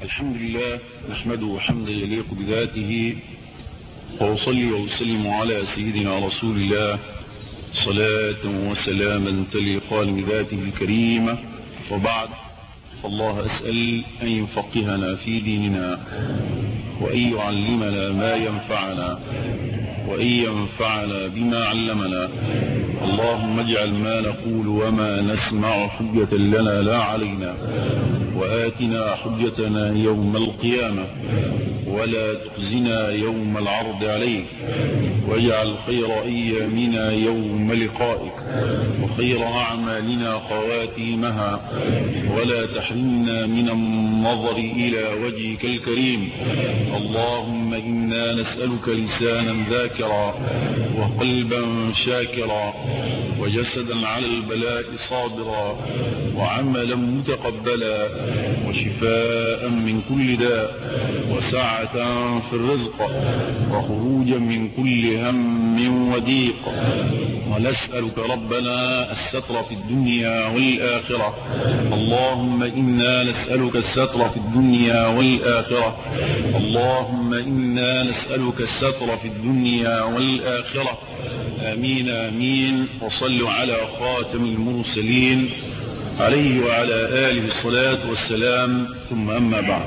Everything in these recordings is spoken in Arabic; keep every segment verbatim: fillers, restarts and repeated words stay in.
الحمد لله نحمده حمدا يليق بذاته، وأصلي وأسلم على سيدنا رسول الله صلاة وسلاما تليقان بذاته الكريمة. وبعد، فالله أسأل أن يفقهنا في ديننا، وأن يعلمنا ما ينفعنا، وأن ينفعنا بما علمنا. اللهم اجعل ما نقول وما نسمع حجة لنا لا علينا، وآتنا حجتنا يوم القيامة، ولا تخزنا يوم العرض عليك، واجعل خير أيامنا يوم لقائك، وخير أعمالنا خواتيمها، ولا تحرمنا من النظر إلى وجهك الكريم. اللهم إنا نسألك لسانا ذاكرا، وقلبا شاكرا، وجسدا على البلاء صابرا، وعملا متقبلا، وشفاء من كل داء، وسعة في الرزق، وخروجا من كل هم وضيق. ونسألك ربنا الستر في الدنيا والآخرة. اللهم إنا نسألك الستر في الدنيا والآخرة. اللهم إنا نسألك الستر في الدنيا والآخرة. آمين آمين. وصلوا على خاتم المرسلين عليه وعلى آله الصلاة والسلام. ثم أما بعد،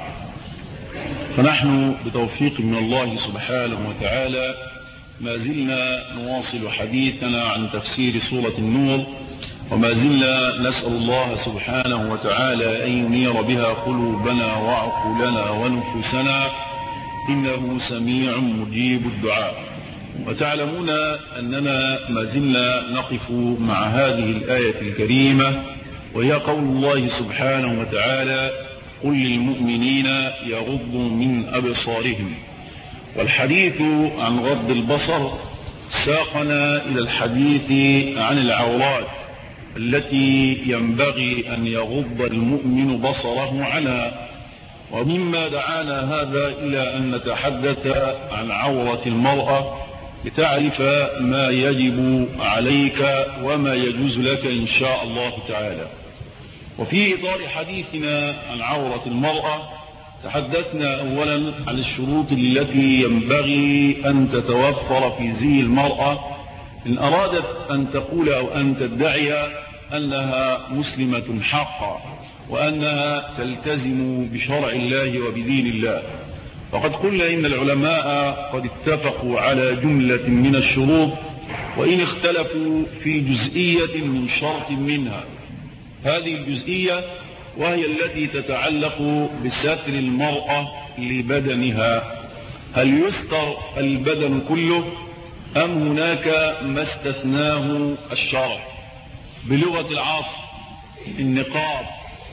فنحن بتوفيق من الله سبحانه وتعالى ما زلنا نواصل حديثنا عن تفسير سورة النور، وما زلنا نسأل الله سبحانه وتعالى أن ينير بها قلوبنا وعقولنا ونفوسنا، إنه سميع مجيب الدعاء. وتعلمون أننا ما زلنا نقف مع هذه الآية الكريمة، وهي قول الله سبحانه وتعالى: قل للمؤمنين يغضوا من أبصارهم. والحديث عن غض البصر ساقنا إلى الحديث عن العورات التي ينبغي أن يغض المؤمن بصره عنها. ومما دعانا هذا إلى أن نتحدث عن عورة المرأة لتعرف ما يجب عليك وما يجوز لك إن شاء الله تعالى. وفي إطار حديثنا عن عورة المرأة تحدثنا أولا عن الشروط التي ينبغي أن تتوفر في زي المرأة إن أرادت أن تقول أو أن تدعي أنها مسلمة حقا، وأنها تلتزم بشرع الله وبدين الله. وقد قلنا إن العلماء قد اتفقوا على جملة من الشروط، وإن اختلفوا في جزئية من شرط منها. هذه الجزئية وهي التي تتعلق بستر المرأة لبدنها. هل يستر البدن كله أم هناك ما استثناه الشرع؟ بلغة العصر النقاب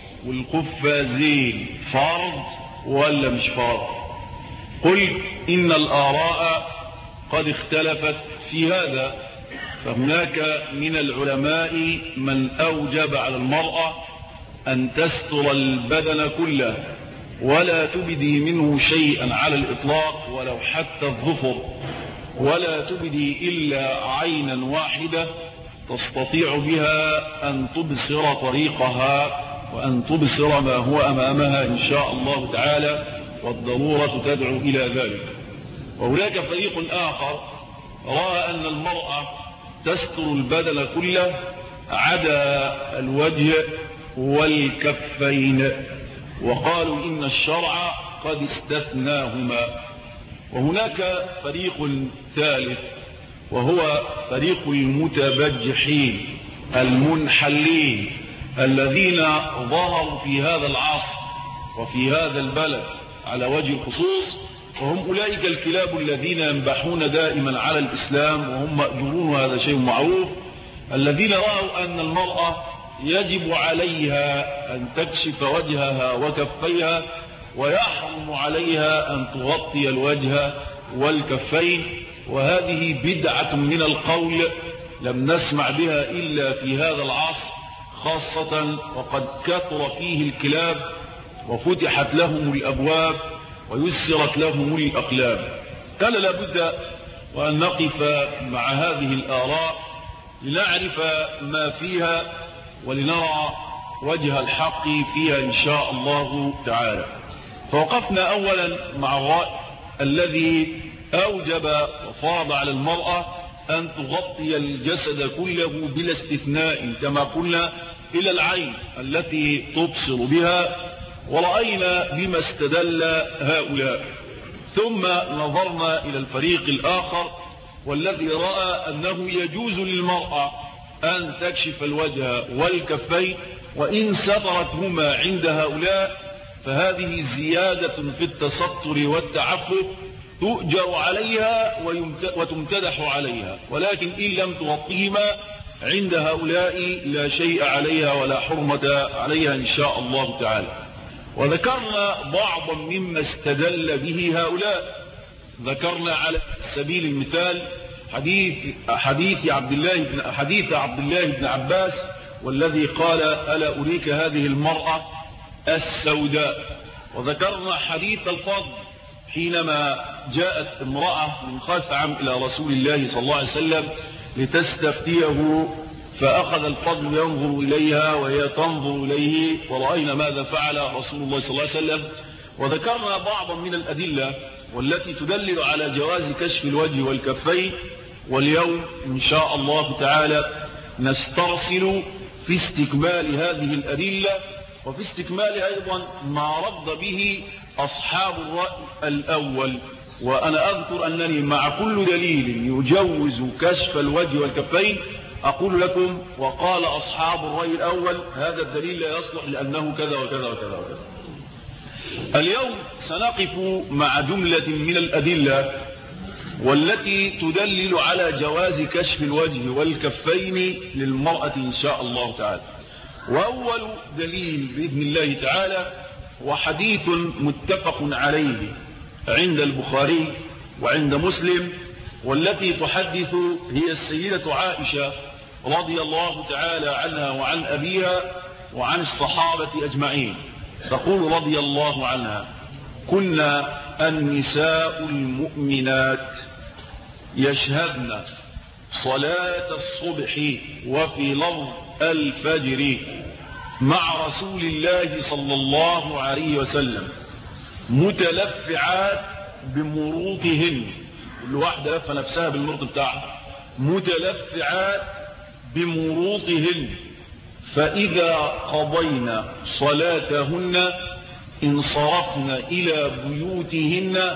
والقفازين فرض ولا مش فرض؟ قل إن الآراء قد اختلفت في هذا، فهناك من العلماء من أوجب على المرأة أن تستر البدن كله ولا تبدي منه شيئا على الإطلاق ولو حتى الظفر، ولا تبدي إلا عينا واحدة تستطيع بها أن تبصر طريقها وأن تبصر ما هو أمامها إن شاء الله تعالى، والضرورة تدعو إلى ذلك. وهناك فريق آخر رأى أن المرأة تستر البدن كله عدا الوجه والكفين، وقالوا إن الشرع قد استثناهما. وهناك فريق ثالث وهو فريق المتبجحين المنحلين الذين ظهروا في هذا العصر وفي هذا البلد على وجه الخصوص، وهم أولئك الكلاب الذين ينبحون دائما على الإسلام وهم مأجورون، وهذا شيء معروف، الذين رأوا أن المرأة يجب عليها أن تكشف وجهها وكفيها، ويحرم عليها أن تغطي الوجه والكفين. وهذه بدعة من القول لم نسمع بها إلا في هذا العصر، خاصة وقد كثر فيه الكلاب وفتحت لهم الأبواب ويسرت لهم الأقلام. كان لابد وأن نقف مع هذه الآراء لنعرف ما فيها ولنرى وجه الحق فيها إن شاء الله تعالى. فوقفنا أولا مع الرأي الذي أوجب وفرض على المرأة أن تغطي الجسد كله بلا استثناء كما قلنا إلى العين التي تبصر بها، ورأينا بما استدل هؤلاء. ثم نظرنا إلى الفريق الآخر والذي رأى أنه يجوز للمرأة أن تكشف الوجه والكفين، وإن سترتهما عند هؤلاء فهذه زيادة في التستر والتعفف تؤجر عليها وتمتدح عليها، ولكن إن لم تغطيهما عند هؤلاء لا شيء عليها ولا حرمة عليها إن شاء الله تعالى. وذكرنا بعضا مما استدل به هؤلاء. ذكرنا على سبيل المثال حديث حديث عبد الله بن حديث عبد الله بن عباس والذي قال ألا أريك هذه المرأة السوداء. وذكرنا حديث الفضل حينما جاءت امرأة من خثعم إلى رسول الله صلى الله عليه وسلم لتستفتيه، فأخذ الفضل ينظر إليها وهي تنظر إليه، ورأينا ماذا فعل رسول الله صلى الله عليه وسلم. وذكرنا بعضا من الأدلة والتي تدلل على جواز كشف الوجه والكفين. واليوم إن شاء الله تعالى نسترسل في استكمال هذه الأدلة وفي استكمال أيضا ما رد به أصحاب الرأي الأول. وأنا أذكر أنني مع كل دليل يجوز كشف الوجه والكفين أقول لكم وقال أصحاب الرأي الأول هذا الدليل لا يصلح لأنه كذا وكذا وكذا وكذا. اليوم سنقف مع جملة من الأدلة والتي تدلل على جواز كشف الوجه والكفين للمرأة إن شاء الله تعالى. وأول دليل بإذن الله تعالى وحديث متفق عليه عند البخاري وعند مسلم، والتي تحدث هي السيدة عائشة رضي الله تعالى عنها وعن أبيها وعن الصحابة أجمعين. تقول رضي الله عنها: كنا النساء المؤمنات يشهدن صلاة الصبح وفي لفظ الفجر مع رسول الله صلى الله عليه وسلم متلفعات بمروطهن، كل واحدة لفة نفسها بالمرط بتاعها، متلفعات بمروطهن، فإذا قضينا صلاتهن انصرفن إلى بيوتهن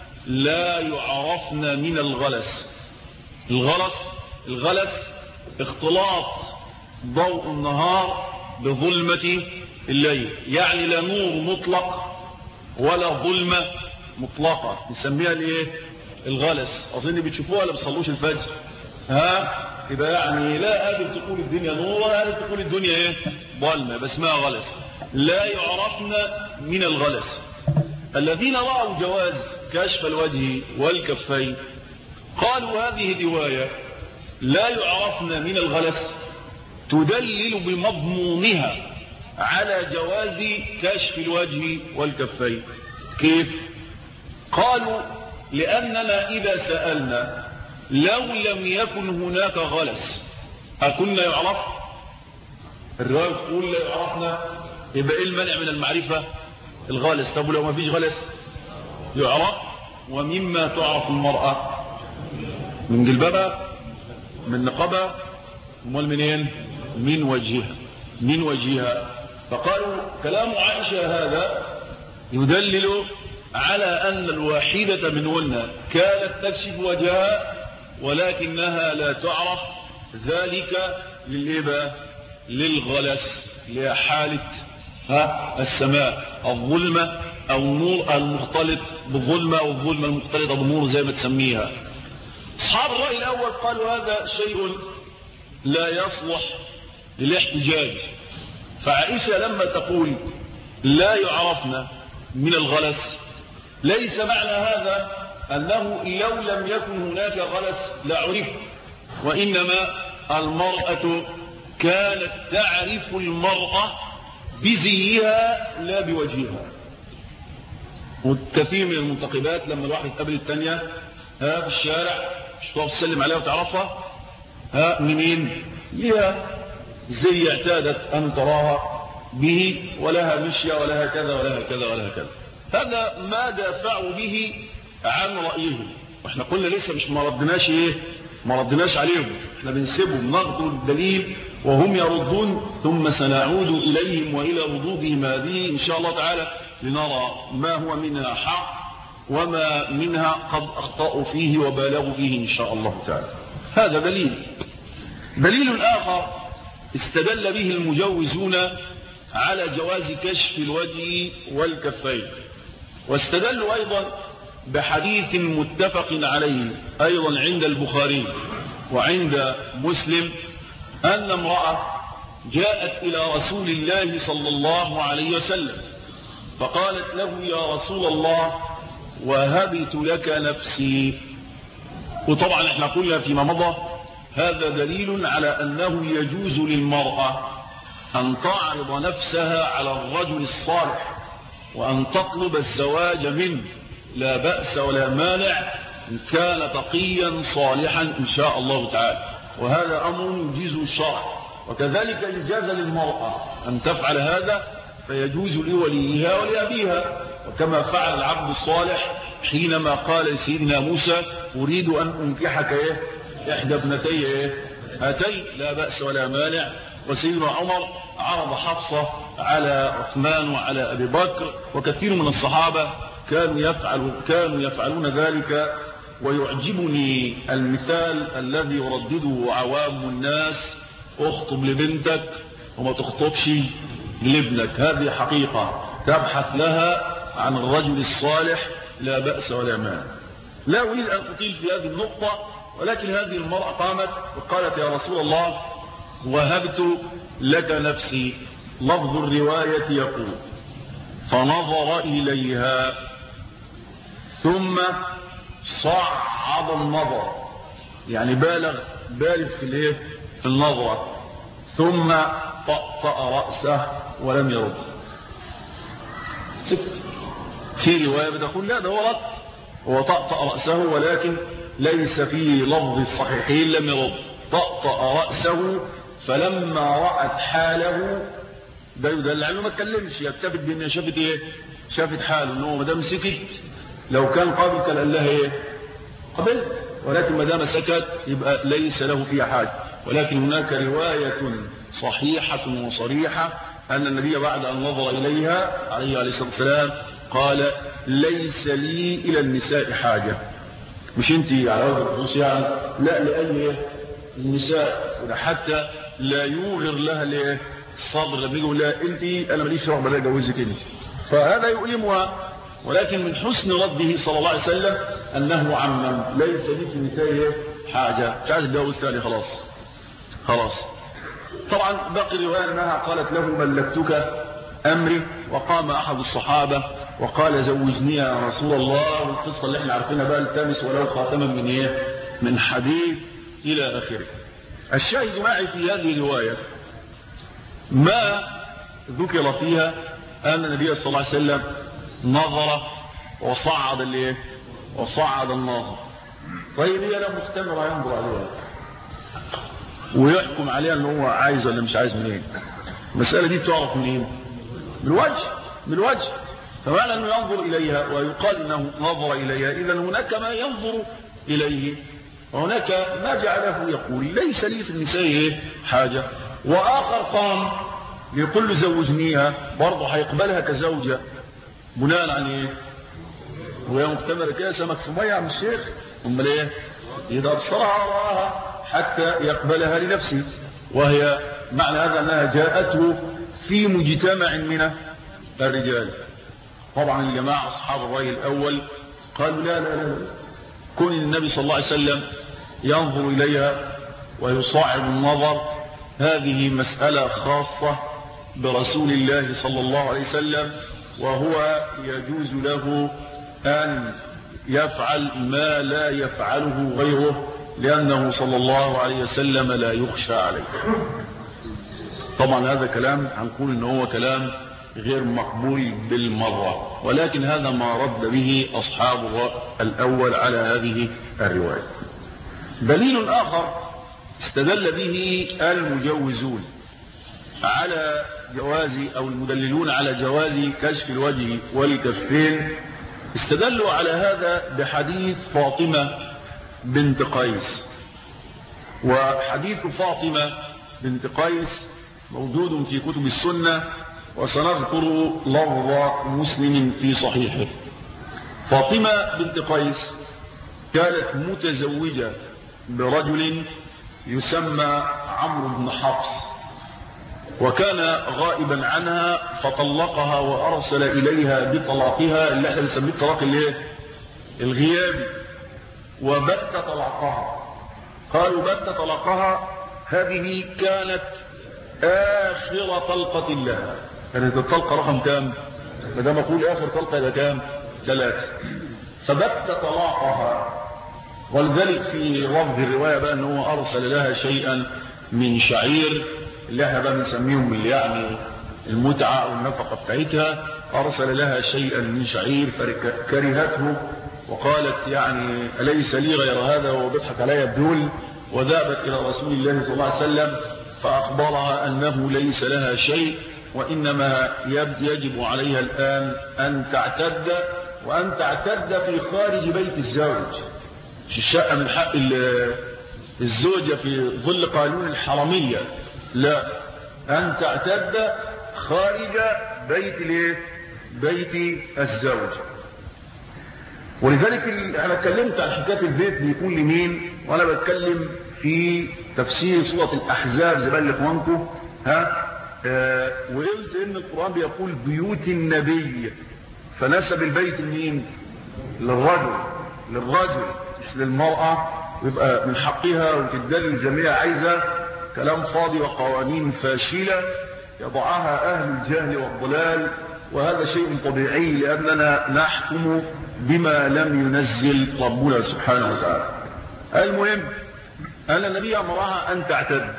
لا يعرفن من الغلس. الغلس الغلس اختلاط ضوء النهار بظلمة الليل، يعني لا نور مطلق ولا ظلمة مطلقة، نسميها الايه؟ الغلس. اظن بتشوفوها ولا بتصلوش الفجر؟ ها يبقى يعني لا قادر تقول الدنيا نور ولا قادر تقول الدنيا ايه؟ ظلمة، بس اسمها غلس. لا يعرفن من الغلس. الذين رأوا جواز كشف الوجه والكفين قالوا هذه رواية لا يعرفن من الغلس تدلل بمضمونها على جواز كشف الوجه والكفين. كيف؟ قالوا لأننا إذا سألنا لو لم يكن هناك غلس أكنا يعرف؟ الرواية تقول لا يعرفنا، يبقى إيه المنع من المعرفة؟ الغلس. طب لو ما فيش غلس يعرف. ومما تعرف المرأة من جلبابها من نقبها، امال منين؟ من وجهها من وجهها. فقالوا كلام عائشة هذا يدلل على أن الواحدة منهن كانت تكشف وجهها ولكنها لا تعرف ذلك للإبا للغلس، لحالة ها السماء الظلمة أو النور المختلط بالظلمة أو الظلمة المختلطة بالنور زي ما تسميها. أصحاب الرأي الأول قالوا هذا شيء لا يصلح للاحتجاج. فعائشة لما تقول لا يعرفنا من الغلس ليس معنى هذا أنه لو لم يكن هناك غلس لعرف، وإنما المرأة كانت تعرف المرأة بزيها لا بوجهها. والكثير من المنتقبات لما الواحد يقابل الثانية ها في الشارع مش تقف تسلم عليها وتعرفها ها منين؟ ليها زي اعتادت أن تراها به ولها مشية ولها كذا ولها كذا ولها كذا. هذا ما دافعوا به عن رأيهم. واحنا قلنا لسه مش ما ردناش ايه ما ردناش عليهم، احنا بنسيبهم ناخذ الدليل وهم يردون، ثم سنعود إليهم وإلى ردودهم هذه إن شاء الله تعالى لنرى ما هو منها حق وما منها قد أخطأوا فيه وبالغوا فيه إن شاء الله تعالى. هذا دليل. دليل آخر استدل به المجوزون على جواز كشف الوجه والكفين، واستدلوا أيضا بحديث متفق عليه أيضا عند البخاري وعند مسلم أن امرأة جاءت إلى رسول الله صلى الله عليه وسلم فقالت له يا رسول الله وهبت لك نفسي. وطبعا احنا قلنا فيما مضى هذا دليل على أنه يجوز للمرأة أن تعرض نفسها على الرجل الصالح وأن تطلب الزواج منه، لا بأس ولا مانع إن كان تقيا صالحا إن شاء الله تعالى، وهذا أمر يجيزه الشرع. وكذلك إن جاز للمرأة أن تفعل هذا فيجوز لوليها ولأبيها، وكما فعل العبد الصالح حينما قال لسيدنا موسى أريد أن أنكحك إيه؟ إحدى ابنتي إيه؟ هاتين، لا بأس ولا مانع. وسيدنا عمر عرض حفصة على عثمان وعلى أبي بكر، وكثير من الصحابة كانوا يفعلوا كانوا يفعلون ذلك. ويعجبني المثال الذي يردده عوام الناس: اخطب لبنتك وما تخطبش لابنك. هذه حقيقة تبحث لها عن الرجل الصالح، لا بأس ولا مانع. لا أريد أن أطيل في هذه النقطة، ولكن هذه المرأة قامت وقالت يا رسول الله وهبت لك نفسي. لفظ الرواية يقول فنظر إليها ثم صعد النظر، يعني بالغ بالغ في الايه في النظرة، ثم طأطأ رأسه ولم يرد. في رواية بتقول لا ده هو رد، هو طأطأ رأسه ولكن ليس في لفظ الصحيحين لم يرد. طأطأ رأسه فلما رأت حاله ده يدل على ما اتكلمش، يكتفت بان شافت ايه شافت حاله انه ما دام سكت لو كان قابل كان قال لها ايه قبلت، ولكن ما دام سكت يبقى ليس له فيها حاجه. ولكن هناك روايه صحيحه وصريحه ان النبي بعد ان نظر اليها عليه الصلاه والسلام قال ليس لي الى النساء حاجه. مش انت على وجه الخصوص يعني، لا لاي النساء، حتى لا يوغر لها ليه الصدر لما يقول لها انت انا ماليش رغبه لا اجوزك انت، فهذا يؤلمها. ولكن من حسن رده صلى الله عليه وسلم انه عمم ليس لي في النساء حاجه، مش عايز اتجوز ثاني خلاص خلاص. طبعا باقي الروايه انها قالت له ملكتك امري، وقام احد الصحابه وقال زوجني يا رسول الله، والقصه اللي احنا عارفينها بقى التمس ولو خاتما من ايه من حديد الى اخره. الشاهد معي في هذه الروايه ما ذكر فيها أن النبي صلى الله عليه وسلم نظر وصعد الايه وصعد الناظر. طيب هي لو مستمر ينظر عليها ويحكم عليها ان هو عايز ولا مش عايز منين؟ المسألة دي تعرف منين؟ بالوجه بالوجه. فمعنى انه ينظر اليها ويقال انه نظر اليها، اذا هناك ما ينظر اليه وهناك ما جعله يقول ليس لي في النساء حاجة. واخر قام يقول له زوجنيها، برضه هيقبلها كزوجة بناء عن ايه؟ وهي مختمرة كده سمك في مية عم الشيخ، امال ايه؟ اذا ابصرها وراها حتى يقبلها لنفسه. وهي معنى هذا انها جاءته في مجتمع من الرجال. طبعا الجماعة اصحاب الرأي الاول قالوا لا لا لا كل النبي صلى الله عليه وسلم ينظر اليها ويصاعد النظر، هذه مسألة خاصة برسول الله صلى الله عليه وسلم، وهو يجوز له أن يفعل ما لا يفعله غيره، لأنه صلى الله عليه وسلم لا يخشى عليه. طبعا هذا كلام هنقول إنه هو كلام غير مقبول بالمرة، ولكن هذا ما رد به أصحاب الأول على هذه الرواية. دليل آخر استدل به المجوزون على جواز أو المدللون على جواز كشف الوجه والكفين استدلوا على هذا بحديث فاطمة بنت قيس. وحديث فاطمة بنت قيس موجود في كتب السنة، وسنذكر لفظ مسلم في صحيحه. فاطمة بنت قيس كانت متزوجة برجل يسمى عمرو بن حفص، وكان غائبا عنها فطلقها وأرسل إليها بطلاقها اللي احنا بنسميه الطلاق الايه؟ الغيابي. وبت طلقها، قالوا بت طلقها هذه كانت آخر طلقة لها. كانت الطلقة رقم كام؟ ما دام أقول آخر طلقة إلى كام؟ ثلاثة. فبت طلاقها، ولذلك في لفظ الرواية بقى أنه أرسل لها شيئا من شعير اللي احنا بقى بنسميهم اللي يعني المتعة أو النفقة بتاعتها. أرسل لها شيئا من شعير فكرهته وقالت يعني أليس لي غير هذا وهو بيضحك علي بدول، وذهبت إلى رسول الله صلى الله عليه وسلم فأخبرها أنه ليس لها شيء، وإنما يجب عليها الآن أن تعتد، وأن تعتد في خارج بيت الزوج. مش الشقة من حق الزوجة في ظل قانون الحرمية، لا، أن تعتد خارج بيت بيت الزوج. ولذلك أنا اتكلمت عن حكاية البيت بيكون لمين، وأنا بتكلم في تفسير سورة الأحزاب زي ما قال لإخوانكم ها آه وقلت إن القرآن بيقول بيوت النبي، فنسب البيت لمين؟ للرجل للرجل مش للمرأة، ويبقى من حقها وتدلل جميع عايزة كلام فاضي وقوانين فاشلة يضعها أهل الجهل والضلال، وهذا شيء طبيعي لأننا نحكم بما لم ينزل ربنا سبحانه وتعالى. المهم أن النبي أمرها أن تعتد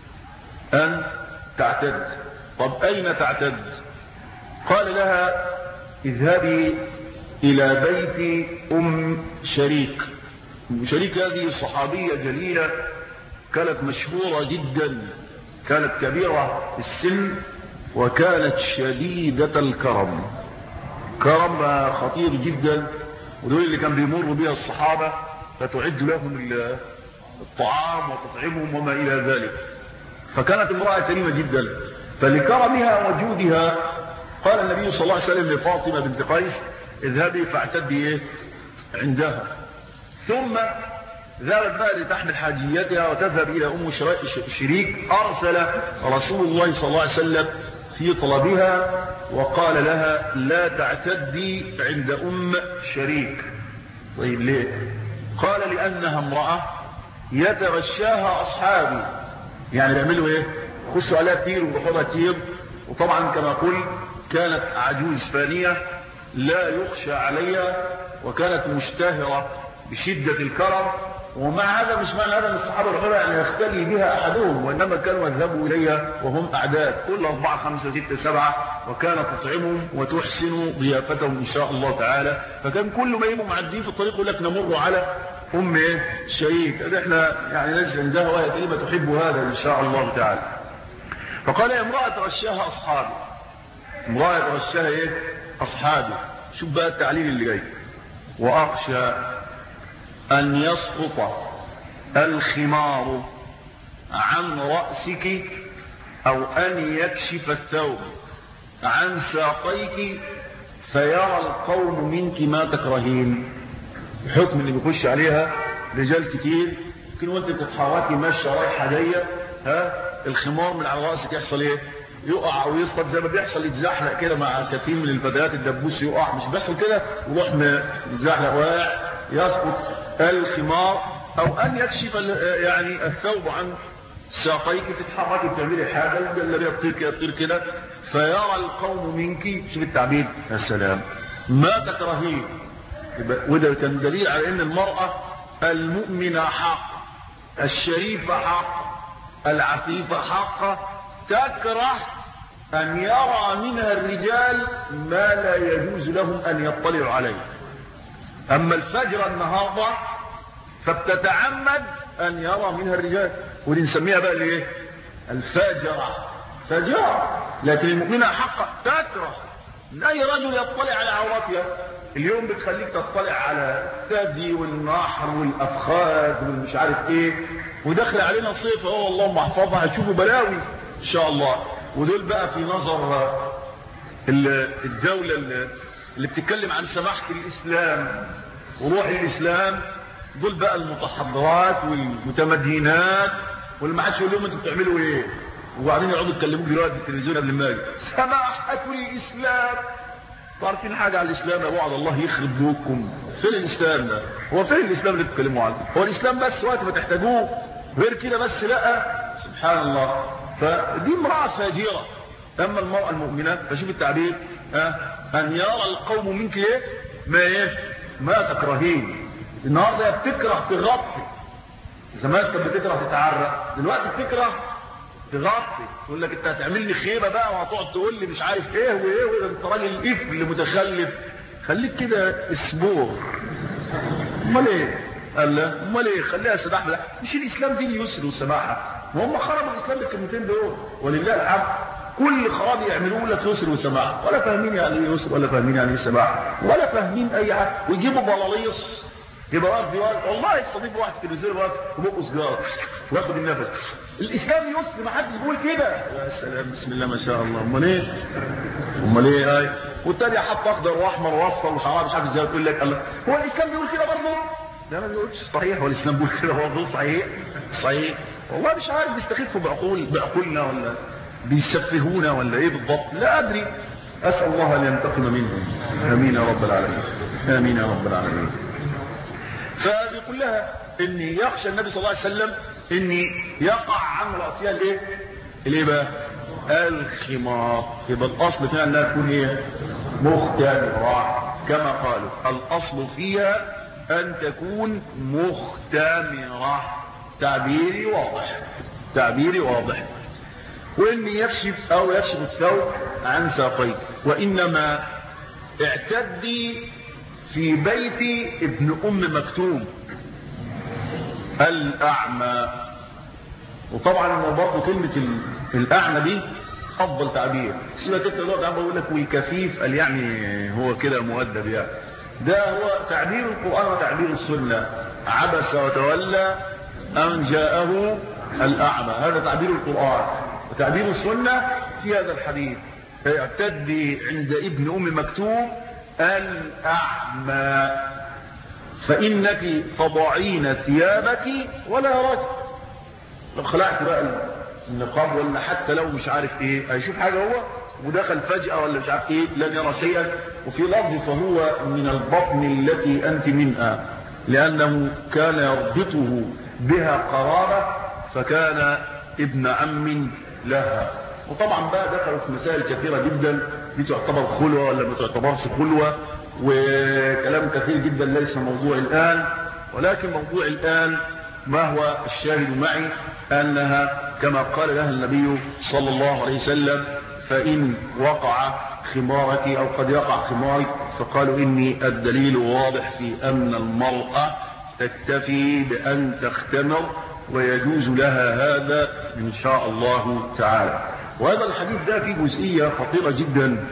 أن تعتد طب أين تعتد؟ قال لها اذهبي إلى بيت أم شريك. أم شريك هذه صحابية جليلة كانت مشهورة جدا، كانت كبيرة السن وكانت شديدة الكرم، كرم خطير جدا، ودول اللي كان بيمر بها الصحابة فتعد لهم الطعام وتطعمهم وما إلى ذلك. فكانت امرأة كريمة جدا، فلكرمها وجودها قال النبي صلى الله عليه وسلم لفاطمة بنت قيس اذهبي فاعتدي عندها. ثم ذهبت بقى لتحمل حاجيتها وتذهب إلى أم شريك. أرسل رسول الله صلى الله عليه وسلم في طلبها وقال لها لا تعتدي عند أم شريك. طيب ليه؟ قال لأنها امرأة يتغشاها أصحابي، يعني بيعملوا ايه؟ خشوا عليها كتير وبيحطها كتير، وطبعا كما قلت كانت عجوز فانية لا يخشى عليها، وكانت مشتهرة بشدة الكرم. ومع هذا مش معنى هذا من الصحابة الغير يعني يختلي بها أحدهم، وإنما كانوا يذهبوا إليها وهم أعداد كل أربعة خمسة ستة سبعة، وكانت تطعمهم وتحسن ضيافتهم إن شاء الله تعالى. فكان كل ما يبقوا معدين في الطريق يقول لك نمر على أم شريك، احنا يعني نجد عندها وهي كلمة تحب هذا إن شاء الله تعالى. فقال يا امرأة تغشاها أصحابي، امرأة تغشاها إيه؟ أصحابي. شوف بقى التعليل اللي جاي. وأخشى أن يسقط الخمار عن رأسك أو أن يكشف الثوب عن ساقيك فيرى القوم منك ما تكرهين. الحكم اللي بيخش عليها رجال كتير، يمكن وانت تتحركي ماشيه رايحه جايه ها الخمار من على راسك يحصل ايه؟ يقع او يسقط زي ما بيحصل، يتزحلق كده مع كثير من الفتيات الدبوس يقع، مش بيحصل كده يروح يتزحلق واقع يسقط الخمار، او ان يكشف يعني الثوب عن ساقيك تتحركي بتعملي حاجه الجلابيه تطير كده تطير كده فيرى القوم منك. شوف التعبير يا سلام، ما تكرهين. وده كان دليل على ان المرأة المؤمنة حق، الشريفة حق، العفيفة حق، تكره ان يرى منها الرجال ما لا يجوز لهم ان يطلعوا عليه. اما الفجر النهاردة فبتتعمد ان يرى منها الرجال، ودي نسميها بقى الايه؟ الفاجرة. فجرة لكن المؤمنة حقا تكره ان اي رجل يطلع على عوراتها. اليوم بتخليك تطلع على الثدي والنحر والافخاذ والمش عارف ايه، ودخل علينا صيف اهو اللهم احفظها، هتشوفوا بلاوي ان شاء الله. ودول بقى في نظر الدولة اللي بتتكلم عن سماحة الاسلام وروح الاسلام، دول بقى المتحضرات والمتمدينات واللي ما حدش يقول لهم انتوا بتعملوا ايه، وبعدين يقعدوا يتكلموا دلوقتي في التلفزيون قبل ما اجي سماحة الاسلام. عارفين حاجة على الاسلام يا بعض الله يخرب بيوتكم؟ فين الاسلام ده؟ هو فين الاسلام اللي بتتكلموا عنه؟ هو الاسلام بس وقت ما تحتاجوه، غير كده بس لا. سبحان الله. فدي امرأة فاجرة. اما المرأة المؤمنة فشوف التعبير اه ان يرى القوم منك ايه ما ايه ما تكرهين. النهارده بتكره تغطي، زمان كانت بتكره تتعرق، دلوقتي بتكره تغطي. تقول لك انت هتعمل لي خيبه بقى وهتقعد تقول لي مش عارف ايه وايه وايه، انت راجل قفل متخلف، خليك كده اسبوع. امال ايه؟ قال لا امال ايه؟ خليها سماح. لا مش الاسلام دين يسر وسماحه، وهم خربوا الاسلام بالكلمتين دول ولله الحمد. كل خراب يعملوه لك يسر وسماحه، ولا فاهمين يعني ايه يسر ولا فاهمين يعني ايه سماحه ولا فاهمين اي حاجه، ويجيبوا بلاليص يبقى واقف ديوان. والله يستضيف واحد في التلفزيون واقف وبقه سجاره وياخد النفس. الاسلام يسر، ما حدش بيقول كده. يا سلام بسم الله ما شاء الله. امال ايه؟ امال ايه؟ هاي والتاني حط اخضر واحمر واصفر وشعار مش عارف ازاي، يقول لك الله هو الاسلام بيقول كده برضه؟ لا ما بيقولش صحيح. هو الاسلام بيقول كده برضه؟ صحيح صحيح. والله مش عارف بيستخفوا بعقول بعقولنا ولا بيسفهونا ولا ايه بالضبط، لا ادري. اسال الله ان ينتقم منهم. امين يا رب العالمين. امين يا رب العالمين. فبيقول لها ان يخشى النبي صلى الله عليه وسلم ان يقع عن راسها الايه الايه بقى الخمار. يبقى الاصل فيها انها تكون ايه مختمره كما قالوا. الاصل فيها ان تكون مختمره. تعبيري واضح تعبيري واضح. وان يكشف او يكشف الثوب عن ساقيك. وانما اعتدي في بيت ابن ام مكتوم الاعمى. وطبعا برضه كلمه الاعمى دي افضل تعبير. سيبك انت دلوقتي عم بقول لك والكفيف قال يعني هو كده مؤدب يعني. ده هو تعبير القران وتعبير السنه. عبس وتولى ان جاءه الاعمى، هذا تعبير القران. وتعبير السنه في هذا الحديث اعتدي عند ابن ام مكتوم الأعمى فإنك تضعين ثيابك ولا رجل. لو خلعت بقى النقاب ولا حتى لو مش عارف ايه هيشوف حاجة هو ودخل فجأة ولا مش عارف ايه لن يرى شيئا. وفي لفظ فهو من البطن التي أنت منها، لأنه كان يربطه بها قرابة فكان ابن عم لها. وطبعا بقى دخلوا في مسائل كثيرة جدا، دي تعتبر خلوة ولا ما تعتبرش خلوة، وكلام كثير جدا ليس موضوع الآن. ولكن موضوع الآن ما هو الشاهد معي أنها كما قال لها النبي صلى الله عليه وسلم فإن وقع خمارك أو قد يقع خمارك، فقالوا إني الدليل واضح في أن المرأة تكتفي بأن تختمر ويجوز لها هذا إن شاء الله تعالى. وهذا الحديث ده فيه جزئية خطيرة جدا،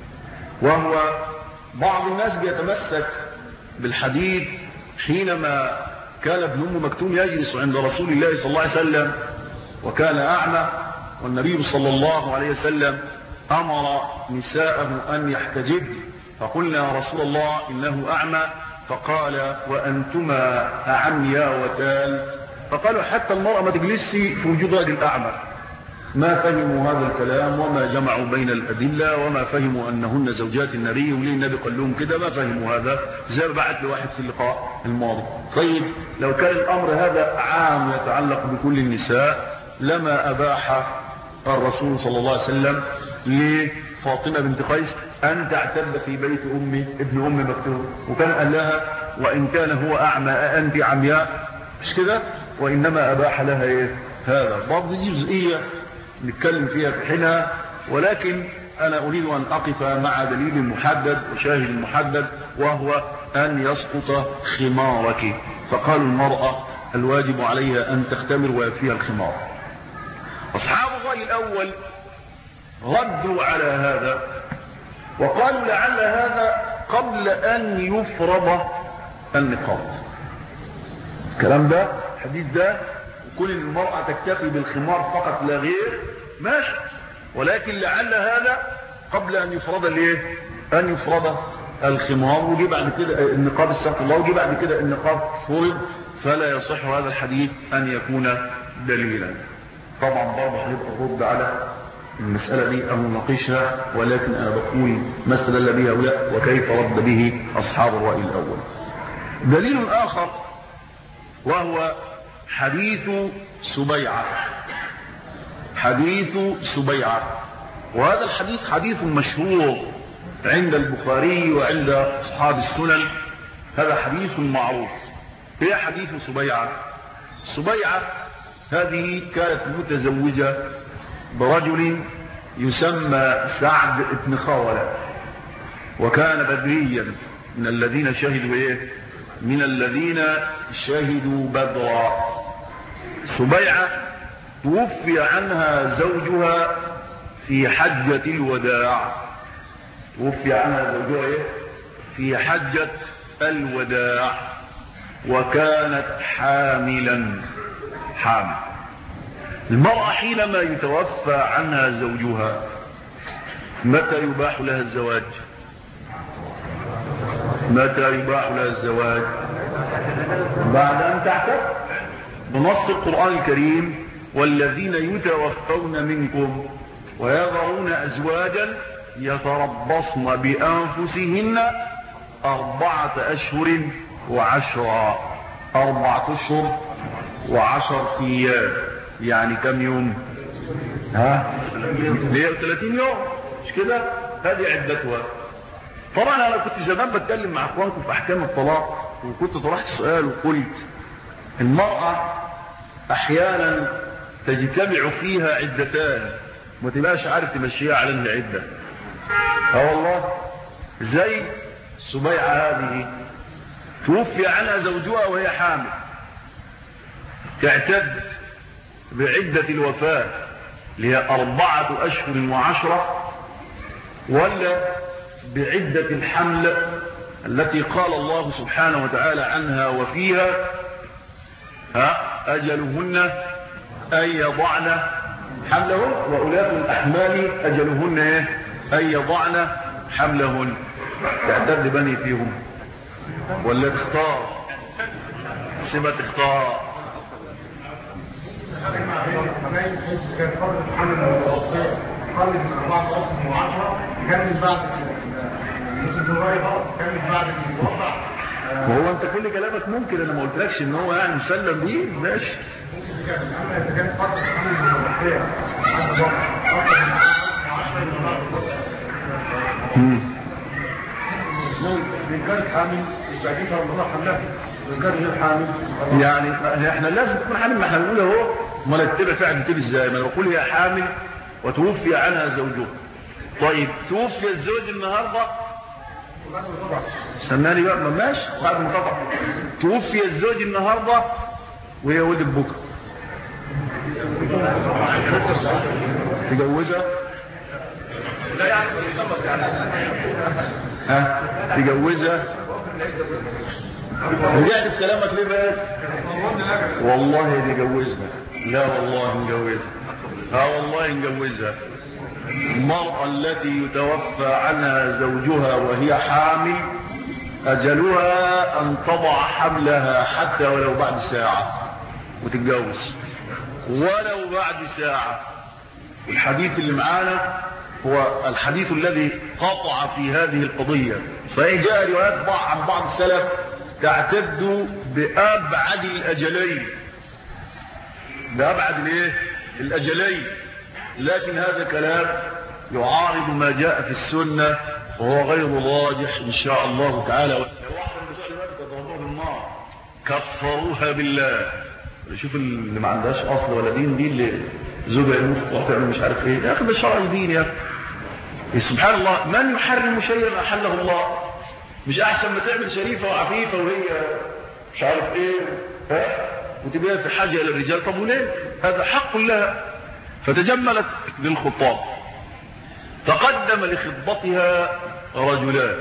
وهو بعض الناس بيتمسك بالحديث حينما كان ابن أم مكتوم يجلس عند رسول الله صلى الله عليه وسلم وكان أعمى، والنبي صلى الله عليه وسلم أمر نساءه أن يحتجب، فقلنا يا رسول الله إنه أعمى، فقال وأنتما عمياوتان. فقالوا حتى المرأة ما تجلسش في وجود راجل أعمى. ما فهموا هذا الكلام وما جمعوا بين الأدلة وما فهموا أنهن زوجات النبي وليه النبي قال لهم كده، ما فهموا هذا. زي ما بعت لواحد في اللقاء الماضي. طيب لو كان الأمر هذا عام يتعلق بكل النساء لما أباح الرسول صلى الله عليه وسلم لفاطمة بنت قيس أن تعتد في بيت أم ابن أم مكتوم، وكان قال لها وإن كان هو أعمى أنت عمياء، مش كده؟ وإنما أباح لها إيه؟ هذا. برضه دي جزئية نتكلم فيها في حينها، ولكن أنا أريد أن أقف مع دليل محدد وشاهد محدد، وهو أن يسقط خمارك. فقال المرأة الواجب عليها أن تختمر ويكفيها الخمار. أصحاب الرأي الأول ردوا على هذا وقالوا لعل هذا قبل أن يفرض النقاب. الكلام ده الحديث ده وكل المرأة تكتفي بالخمار فقط لا غير ماشي، ولكن لعل هذا قبل أن يفرض الايه؟ أن يفرض الخمار وجي بعد كده النقاب استغفر الله وجي بعد كده النقاب فرض، فلا يصح هذا الحديث أن يكون دليلا. طبعا برضه هنبقى نرد على المسألة دي أو نناقشها، ولكن أنا بقول ما استدل به هؤلاء وكيف رد به أصحاب الرأي الأول. دليل آخر وهو حديث سبيعة. حديث سبيعة، وهذا الحديث حديث مشهور عند البخاري وعند أصحاب السنن، هذا حديث معروف. هي حديث سبيعة. سبيعة هذه كانت متزوجة برجل يسمى سعد بن خولة، وكان بدريا من الذين شهدوا ايه؟ من الذين شهدوا بدرا. سبيعة توفي عنها زوجها في حجة الوداع. توفي عنها زوجها ايه؟ في حجة الوداع، وكانت حاملا. حامل. المرأة حينما يتوفى عنها زوجها متى يباح لها الزواج؟ متى يباح لها الزواج؟ بعد أن تعتد بنص القرآن الكريم: والذين يتوفون منكم ويذرون أزواجا يتربصن بأنفسهن أربعة أشهر وعشرا. أربعة أشهر وعشر أيام، يعني كم يوم؟ ها؟ ثلاثين يوم، مش كده؟ هذه عدتها. طبعا أنا كنت زمان بتكلم مع أخوانكم في أحكام الطلاق، وكنت طرحت السؤال وقلت المرأة أحيانا تجتمع فيها عدتان ما تبقاش عارف تمشيها على العدة. اه والله، زي سبيعة هذه توفي عنها زوجها وهي حامل، تعتد بعدة الوفاة اللي هي أربعة أشهر وعشرة، ولا بعدة الحمل التي قال الله سبحانه وتعالى عنها وفيها ها أجلهن أن يضعن حملهن وأولاة الأحمال أجلهن أن يضعن حملهن. تعتد بني فيهم ولا تختار؟ سيبها تختار. وهو انت كل كلامك ممكن، انا ما قلتلكش ان هو يعني مسلم بيه ماشي. يعني احنا لازم تكون حامل، ما احنا بنقول اهو امال التبع فعل كده ازاي؟ ما نقول هي حامل وتوفي عنها زوجها. طيب توفي الزوج النهارده، استناني بقى ماشي بعد ما طبعا توفي الزوج النهارده وهي ولدت بكره، تجوزها؟ لا يعني ها تجوزها؟ رجعت في كلامك ليه بس؟ والله نجوزها. لا والله نجوزها. اه والله نجوزها. المرأة التي يتوفى عنها زوجها وهي حامل أجلها أن تضع حملها حتى ولو بعد ساعة وتتجوز، ولو بعد ساعة. الحديث اللي معانا هو الحديث الذي قطع في هذه القضية. صحيح جاء روايات عن بعض السلف تعتد بأبعد الأجلين، بأبعد الايه؟ الأجلين، لكن هذا كلام يعارض ما جاء في السنة وهو غير راجح إن شاء الله تعالى. كفروها بالله. شوف اللي ما عندهاش أصل ولا دين، دي اللي زوجها يموت وتعمل مش عارف ايه. يا أخي ده شرع دين يا أخي. سبحان الله، من يحرم شيئا أحله الله؟ مش أحسن ما تعمل شريفة وعفيفة وهي مش عارف ايه وتبقى في حاجة إلى الرجال؟ طب وليه؟ هذا حق لها. فتجملت للخطاب تقدم لخطبتها رجلان،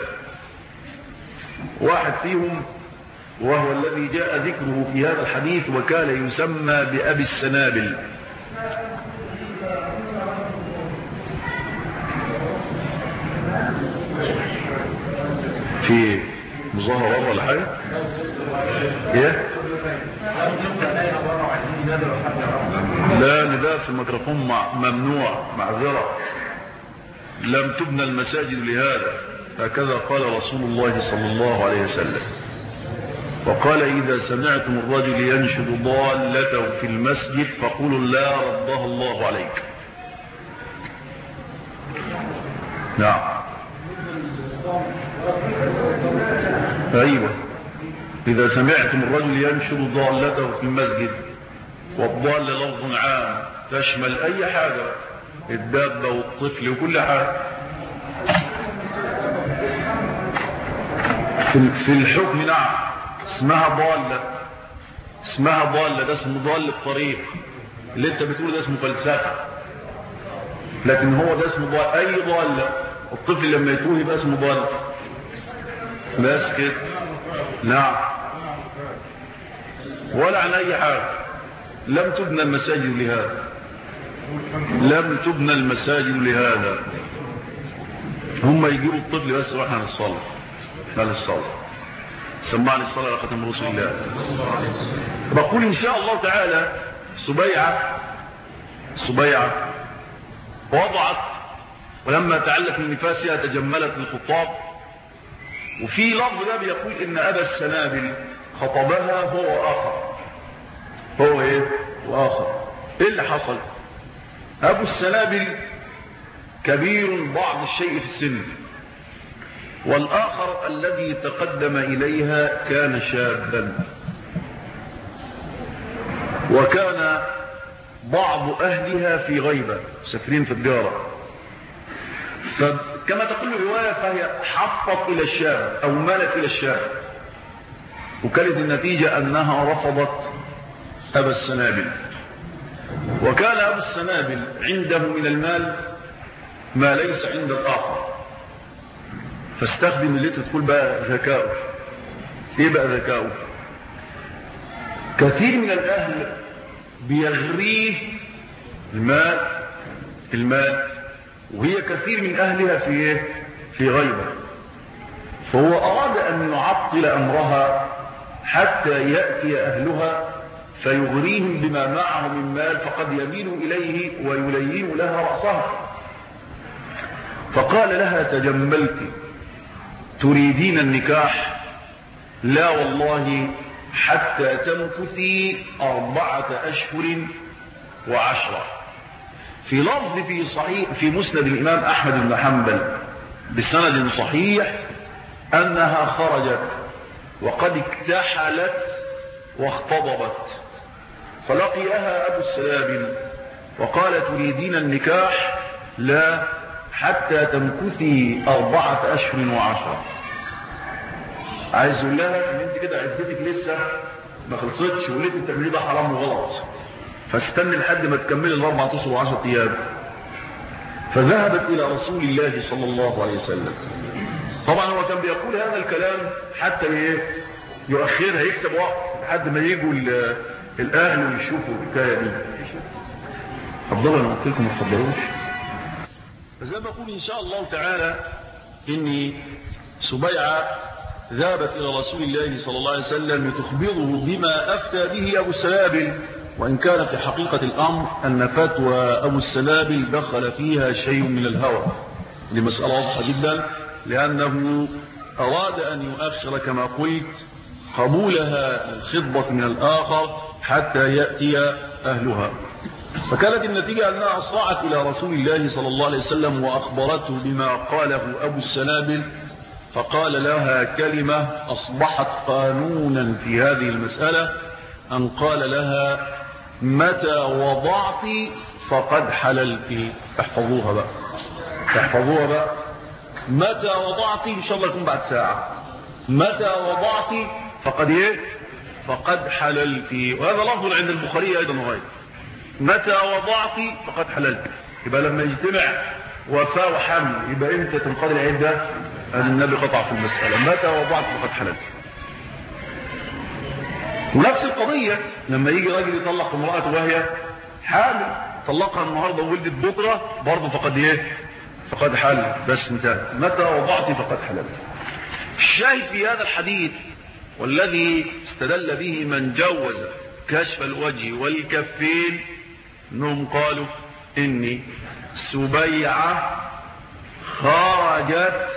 واحد فيهم وهو الذي جاء ذكره في هذا الحديث وكان يسمى بأبي السنابل. في مظاهرة ولا حاجة؟ ايه؟ لا، نداء في الميكروفون ممنوع، معذرة. لم تبنى المساجد لهذا، هكذا قال رسول الله صلى الله عليه وسلم. وقال إذا سمعتم الرجل ينشد ضالته في المسجد فقولوا لا ردها الله عليك. نعم، أيوة. إذا سمعتم الرجل ينشد ضالته في المسجد، والضال لفظ عام تشمل أي حاجة، الدابة والطفل وكل حاجة. في الحكم نعم اسمها ضالة، اسمها ضالة، ده اسمه ضال الطريق. اللي انت بتقول ده اسمه فلسفة، لكن هو ده اسمه ضال. أي ضالة، الطفل لما يتوه يبقى اسمه ضال، بس كده. نعم، ولا عن أي حاجة. لم تبنى المساجد لهذا، لم تبنى المساجد لهذا. هم يجيبوا الطفل بس واحنا نصلي، ما للصلاة. سمعني الصلاة على ختم رسول الله. بقول إن شاء الله تعالى سبيعة سبيعة وضعت، ولما تعلت من نفاسها تجملت الخطاب. وفي لفظ ده بيقول إن أبا السنابل خطبها هو آخر. هو إيه؟ وآخر. إيه اللي حصل؟ أبو السنابل كبير بعض الشيء في السن، والآخر الذي تقدم إليها كان شابا، وكان بعض أهلها في غيبة مسافرين في الديارة. فكما تقول الرواية فهي حفت إلى الشاب أو مالت إلى الشاب، وكانت النتيجة أنها رفضت أبا السنابل. وكان أبو السنابل عنده من المال ما ليس عند الآخر، فاستخدم اللي تقول بقى ذكاؤه. ايه بقى ذكاؤه؟ كثير من الاهل بيغريه المال المال وهي كثير من اهلها في ايه؟ في غيبة. فهو اراد ان يعطل امرها حتى يأتي اهلها فيغريهم بما معه من مال، فقد يميل اليه ويلين لها رأسها. فقال لها تجملت تريدين النكاح؟ لا والله حتى تمكثي أربعة أشهر وعشرة. في لفظ في صحيح في مسند الإمام أحمد بن حنبل بسند صحيح أنها خرجت وقد اكتحلت واختضبت، فلقيها أبو السنابل وقال تريدين النكاح؟ لا حتى تمكثي أربعة أشهر وعشرة. عايز اقول لها ان انت كده عدتك لسه ما خلصتش، واللي انت بتعمليه ده حرام وغلط، فاستني لحد ما تكملي الاربع اشهر وعشرة ايام. فذهبت الى رسول الله صلى الله عليه وسلم. طبعا هو كان بيقول هذا الكلام حتى ايه؟ يؤخرها، يكسب وقت لحد ما يجوا الاهل ويشوفوا الحكايه دي. افضل انا قلت لكم ما تفضلوش. فزي ما بقول ان شاء الله تعالى اني سبيعة ذهبت إلى رسول الله صلى الله عليه وسلم لتخبره بما أفتى به أبو السنابل، وإن كان في حقيقة الأمر أن فتوى أبو السنابل دخل فيها شيء من الهوى. لمسألة واضحة جدا، لأنه أراد أن يؤخر كما قلت قبولها الخطبة من الآخر حتى يأتي أهلها. فكانت النتيجة أنها أسرعت إلى رسول الله صلى الله عليه وسلم وأخبرته بما قاله أبو السنابل، فقال لها كلمة أصبحت قانونا في هذه المسألة، أن قال لها متى وضعت فقد حللت. احفظوها بقى، احفظوها بقى. متى وضعت إن شاء الله يكون بعد ساعة. متى وضعت فقد ايه؟ فقد حللت. وهذا لفظ عند البخاري أيضا وغيره. متى وضعت فقد حللت. يبقى لما يجتمع وفاء وحمل، يبقى امتى تنقضي العدة؟ النبي قطع في المسألة، متى وضعت فقد حللت. ونفس القضية لما يجي راجل يطلق امرأته وهي حامل، طلقها النهارده وولدت بكره، برضه فقد ايه؟ فقد حل، بس انتهى. متى وضعت فقد حللت. الشاهد في هذا الحديث والذي استدل به من جوز كشف الوجه والكفين انهم قالوا اني سبيعة خرجت،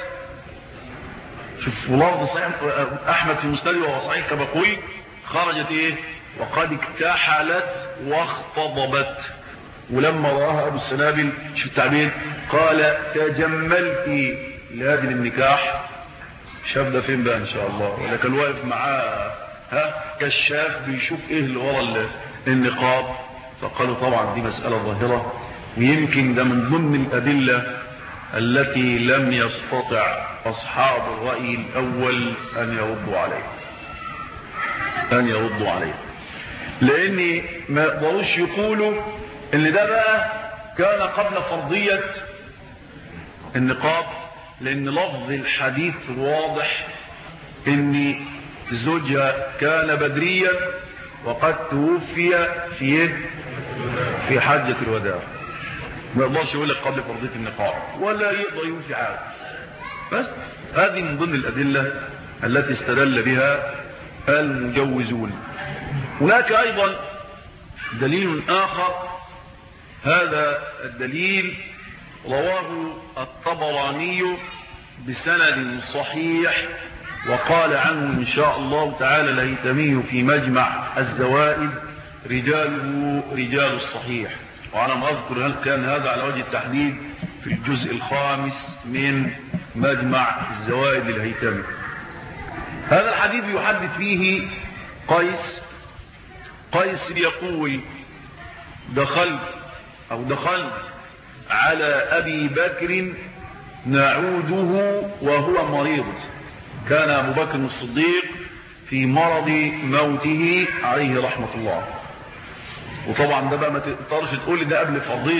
شوف لفظ صحيح احمد في مسند وهو صحيح كما قلت، خرجت ايه؟ وقد اكتحلت واختضبت. ولما رآها ابو السنابل شوف التعبير، قال تجملت لهذه النكاح. شاف ده فين بقى ان شاء الله؟ ولا كان واقف معاه ها كشاف بيشوف ايه اللي ورا النقاب؟ فقالوا طبعا دي مسألة ظاهرة، ويمكن ده من ضمن الأدلة التي لم يستطع أصحاب الرأي الأول أن يردوا عليه أن يردوا عليه لأن ما يقدروش يقولوا إن ده بقى كان قبل فرضية النقاب، لأن لفظ الحديث واضح إن زوجها كان بدريا وقد توفي في في حجة الوداع. ما يقدرش يقول لك قبل فرضية النقاب ولا يقدر يقول في حاجة. بس هذه من ضمن الأدلة التي استدل بها المجوزون. هناك أيضا دليل آخر، هذا الدليل رواه الطبراني بسند صحيح، وقال عنه إن شاء الله تعالى الهيثمي في مجمع الزوائد رجاله رجال الصحيح. وأنا ما أذكر هل كان هذا على وجه التحديد في الجزء الخامس من مجمع الزوائد الهيثمي. هذا الحديث يحدث فيه قيس قيس يقول دخلت أو دخلت على أبي بكر نعوده وهو مريض. كان أبو بكر الصديق في مرض موته عليه رحمة الله. وطبعا ده بقى ما تقدرش تقول ده قبل فرضية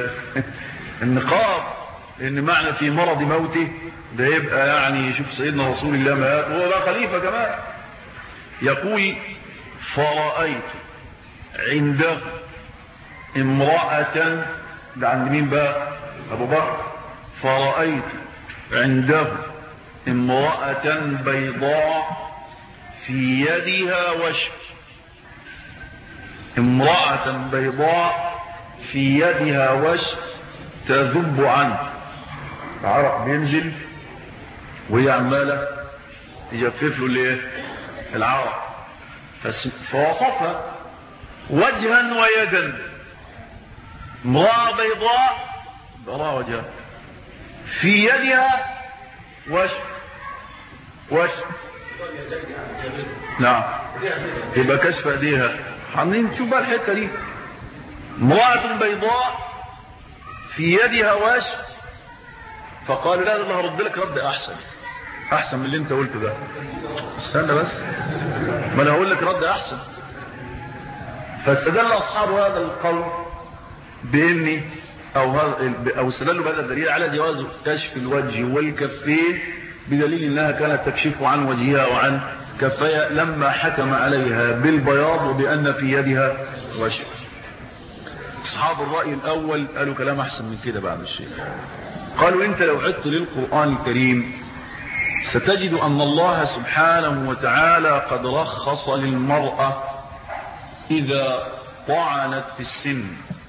النقاب، لأن معنى في مرض موته ده يبقى يعني شوف سيدنا رسول الله مات وهو لا خليفة كمان. يقول فرأيت عنده امرأة، ده عند مين بقى؟ أبو بكر. فرأيت عنده امرأة بيضاء في يدها وشك، امرأة بيضاء في يدها وشك تذب عنه، العرق بينزل وهي عمالة تجفف له الايه؟ العرق. فوصفها وجها ويدا، امرأة بيضاء براء وجهها في يدها وشك وشك نعم، يبقى كشف ايديها. عاملين نشوف بقى الحته دي، امرأة بيضاء في يدها وشك. فقال لا ده هرد لك رد احسن احسن من اللي انت قلته ده. استنى بس، ما انا هقول لك رد احسن. فاستدل اصحاب هذا القول باني او او استدلوا بهذا الدليل على جواز كشف الوجه والكفين بدليل انها كانت تكشف عن وجهها وعن كفيها لما حكم عليها بالبياض وبان في يدها وشك. اصحاب الراي الاول قالوا كلام احسن من كده بعد الشيء. قالوا انت لو عدت للقران الكريم ستجد ان الله سبحانه وتعالى قد رخص للمراه اذا طعنت في السن.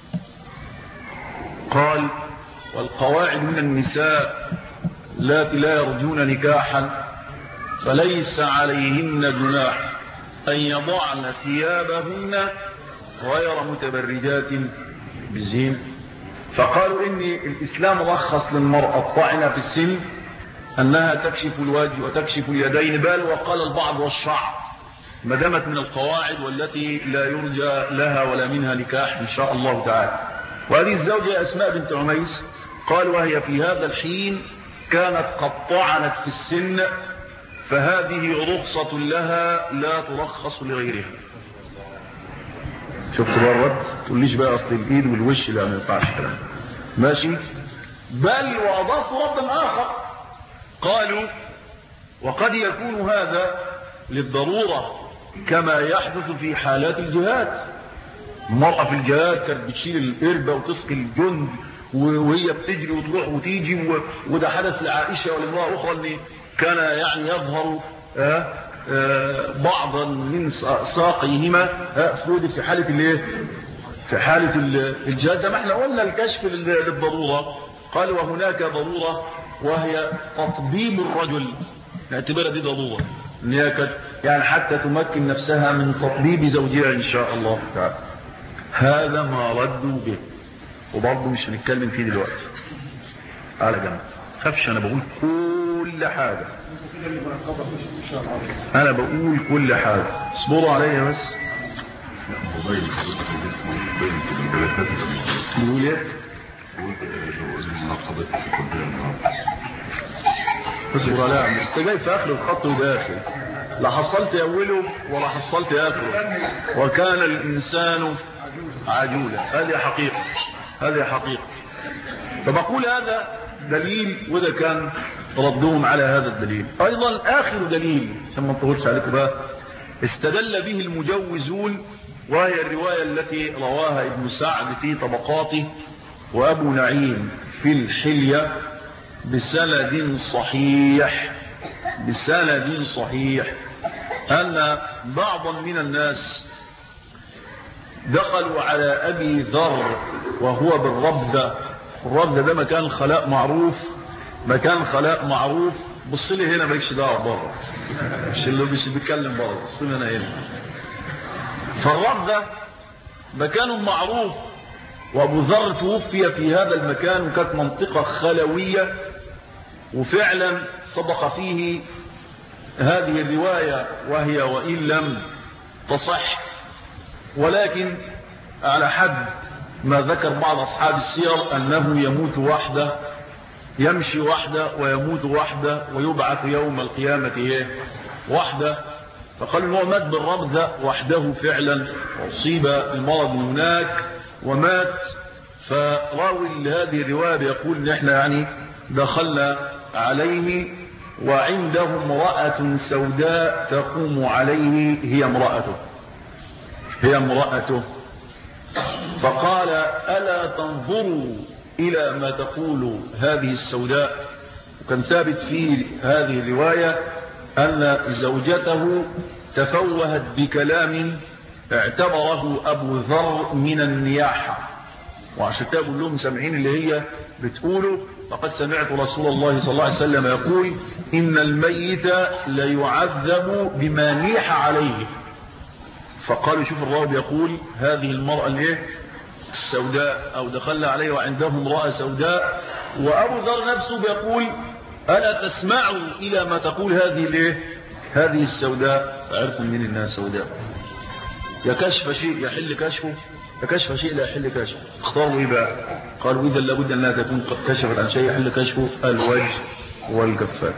قال والقواعد من النساء اللاتي لا يرجون نكاحا فليس عليهن جناح أن يضعن ثيابهن غير متبرجات بالزين. فقالوا إن الإسلام رخص للمرأة الطاعنة في السن أنها تكشف الوجه وتكشف اليدين، بل وقال البعض والشعر، ما دامت من القواعد والتي لا يرجى لها ولا منها نكاح إن شاء الله تعالى. وهذه الزوجة أسماء بنت عميس قال وهي في هذا الحين كانت قد طعنت في السن، فهذه رخصة لها لا ترخص لغيرها. شفت بقى الرد؟ تقوليش بقى أصل الإيد والوش لا ما ينفعش كلام. ماشي. بل وأضافوا ربا آخر قالوا وقد يكون هذا للضرورة كما يحدث في حالات الجهاد. المرأة في الجهاد كانت بتشيل القربة وتسقي الجند وهي بتجري وتروح وتيجي، وده حدث لعائشة ولامرأة أخرى أن كان يعني يظهر آه آه بعضا من ساقيهما فرود في حالة الايه في حالة الجهاد. زي ما احنا قلنا الكشف للضرورة. قال وهناك ضرورة وهي تطبيب الرجل، نعتبرها دي ضرورة ان هي يعني حتى تمكن نفسها من تطبيب زوجها ان شاء الله تعالى. هذا ما ردوا به، وبرضه مش هنتكلم فيه دلوقتي على جنب. خافش انا بقول كل حاجة، انا بقول كل حاجة، اصبروا عليا بس. بقول ايه؟ اصبر عليها، انت جاي في اخر الخط وداخل، لا حصلت اوله ولا حصلت اخره، وكان الانسان عجولا. هذه حقيقة، هذه حقيقة. فبقول هذا دليل، وده كان ردهم على هذا الدليل. ايضا اخر دليل عشان ما نطولش عليكم بقى، استدل به المجوزون، وهي الرواية التي رواها ابن سعد في طبقاته وابو نعيم في الحلية بسند صحيح بسند صحيح أن بعضا من الناس دخلوا على أبي ذر وهو بالربذة. الربذة ده مكان خلاء معروف، مكان خلاء معروف. بص لي هنا، مالكش دعوه بره، مش اللي مش بيتكلم بره، بص لي انا هنا. فالربذة مكان معروف، وابو ذر توفي في هذا المكان، وكانت منطقة خلوية، وفعلا صدق فيه هذه الرواية، وهي وإن لم تصح، ولكن على حد ما ذكر بعض أصحاب السير أنه يموت وحده، يمشي وحده ويموت وحده ويبعث يوم القيامة وحده. فقالوا أنه مات بالربذة وحده فعلا، وأصيب المرض هناك ومات. فراوي لهذه الرواية يقول ان احنا يعني دخلنا عليه وعنده امرأة سوداء تقوم عليه، هي امرأته هي امرأته فقال ألا تنظروا إلى ما تقول هذه السوداء. وكان ثابت في هذه الرواية أن زوجته تفوهت بكلام اعتبره أبو ذر من النياحة، وعشان كده بقول لهم سامعين اللي هي بتقوله، لقد سمعت رسول الله صلى الله عليه وسلم يقول إن الميت ليعذب بما نيح عليه. فقالوا شوف الراوي يقول هذه المرأة الايه السوداء، أو دخلنا عليه وعنده امرأة سوداء، وأبو ذر نفسه بيقول ألا تسمعوا إلى ما تقول هذه الايه هذه السوداء. فعرفوا من الناس سوداء، يا كشف شيء يحل كشفه، يا كشف شيء لا يحل كشفه. اختاروا ايه بقى؟ قالوا اذا لابد انها تكون كشفت عن شيء يحل كشفه، الوجه والكفان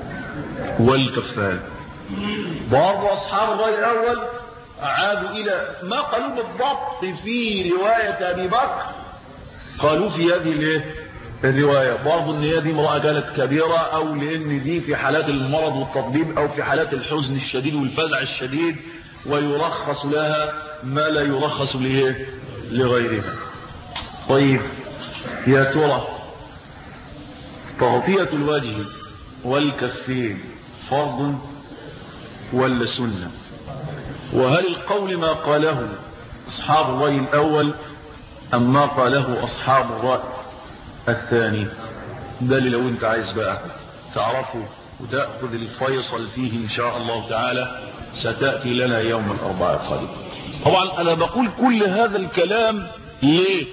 والكفان. برضو اصحاب الراي الاول اعادوا الى ما قالوا بالضبط في روايه ابي بكر، قالوا في هذه الايه الروايه برضو ان هي دي امراه كانت كبيره، او لان دي في حالات المرض والتطبيب، او في حالات الحزن الشديد والفزع الشديد، ويرخص لها ما لا يرخص ليه لغيرها. طيب يا ترى تغطية الوجه والكفين فرض ولا سنة؟ وهل القول ما قاله أصحاب الرأي الأول أم ما قاله أصحاب الرأي الثاني؟ ده اللي لو انت عايز بقى تعرفه وتأخذ الفيصل فيه إن شاء الله تعالى ستأتي لنا يوم الأربعاء القادم. طبعا أنا بقول كل هذا الكلام ليه؟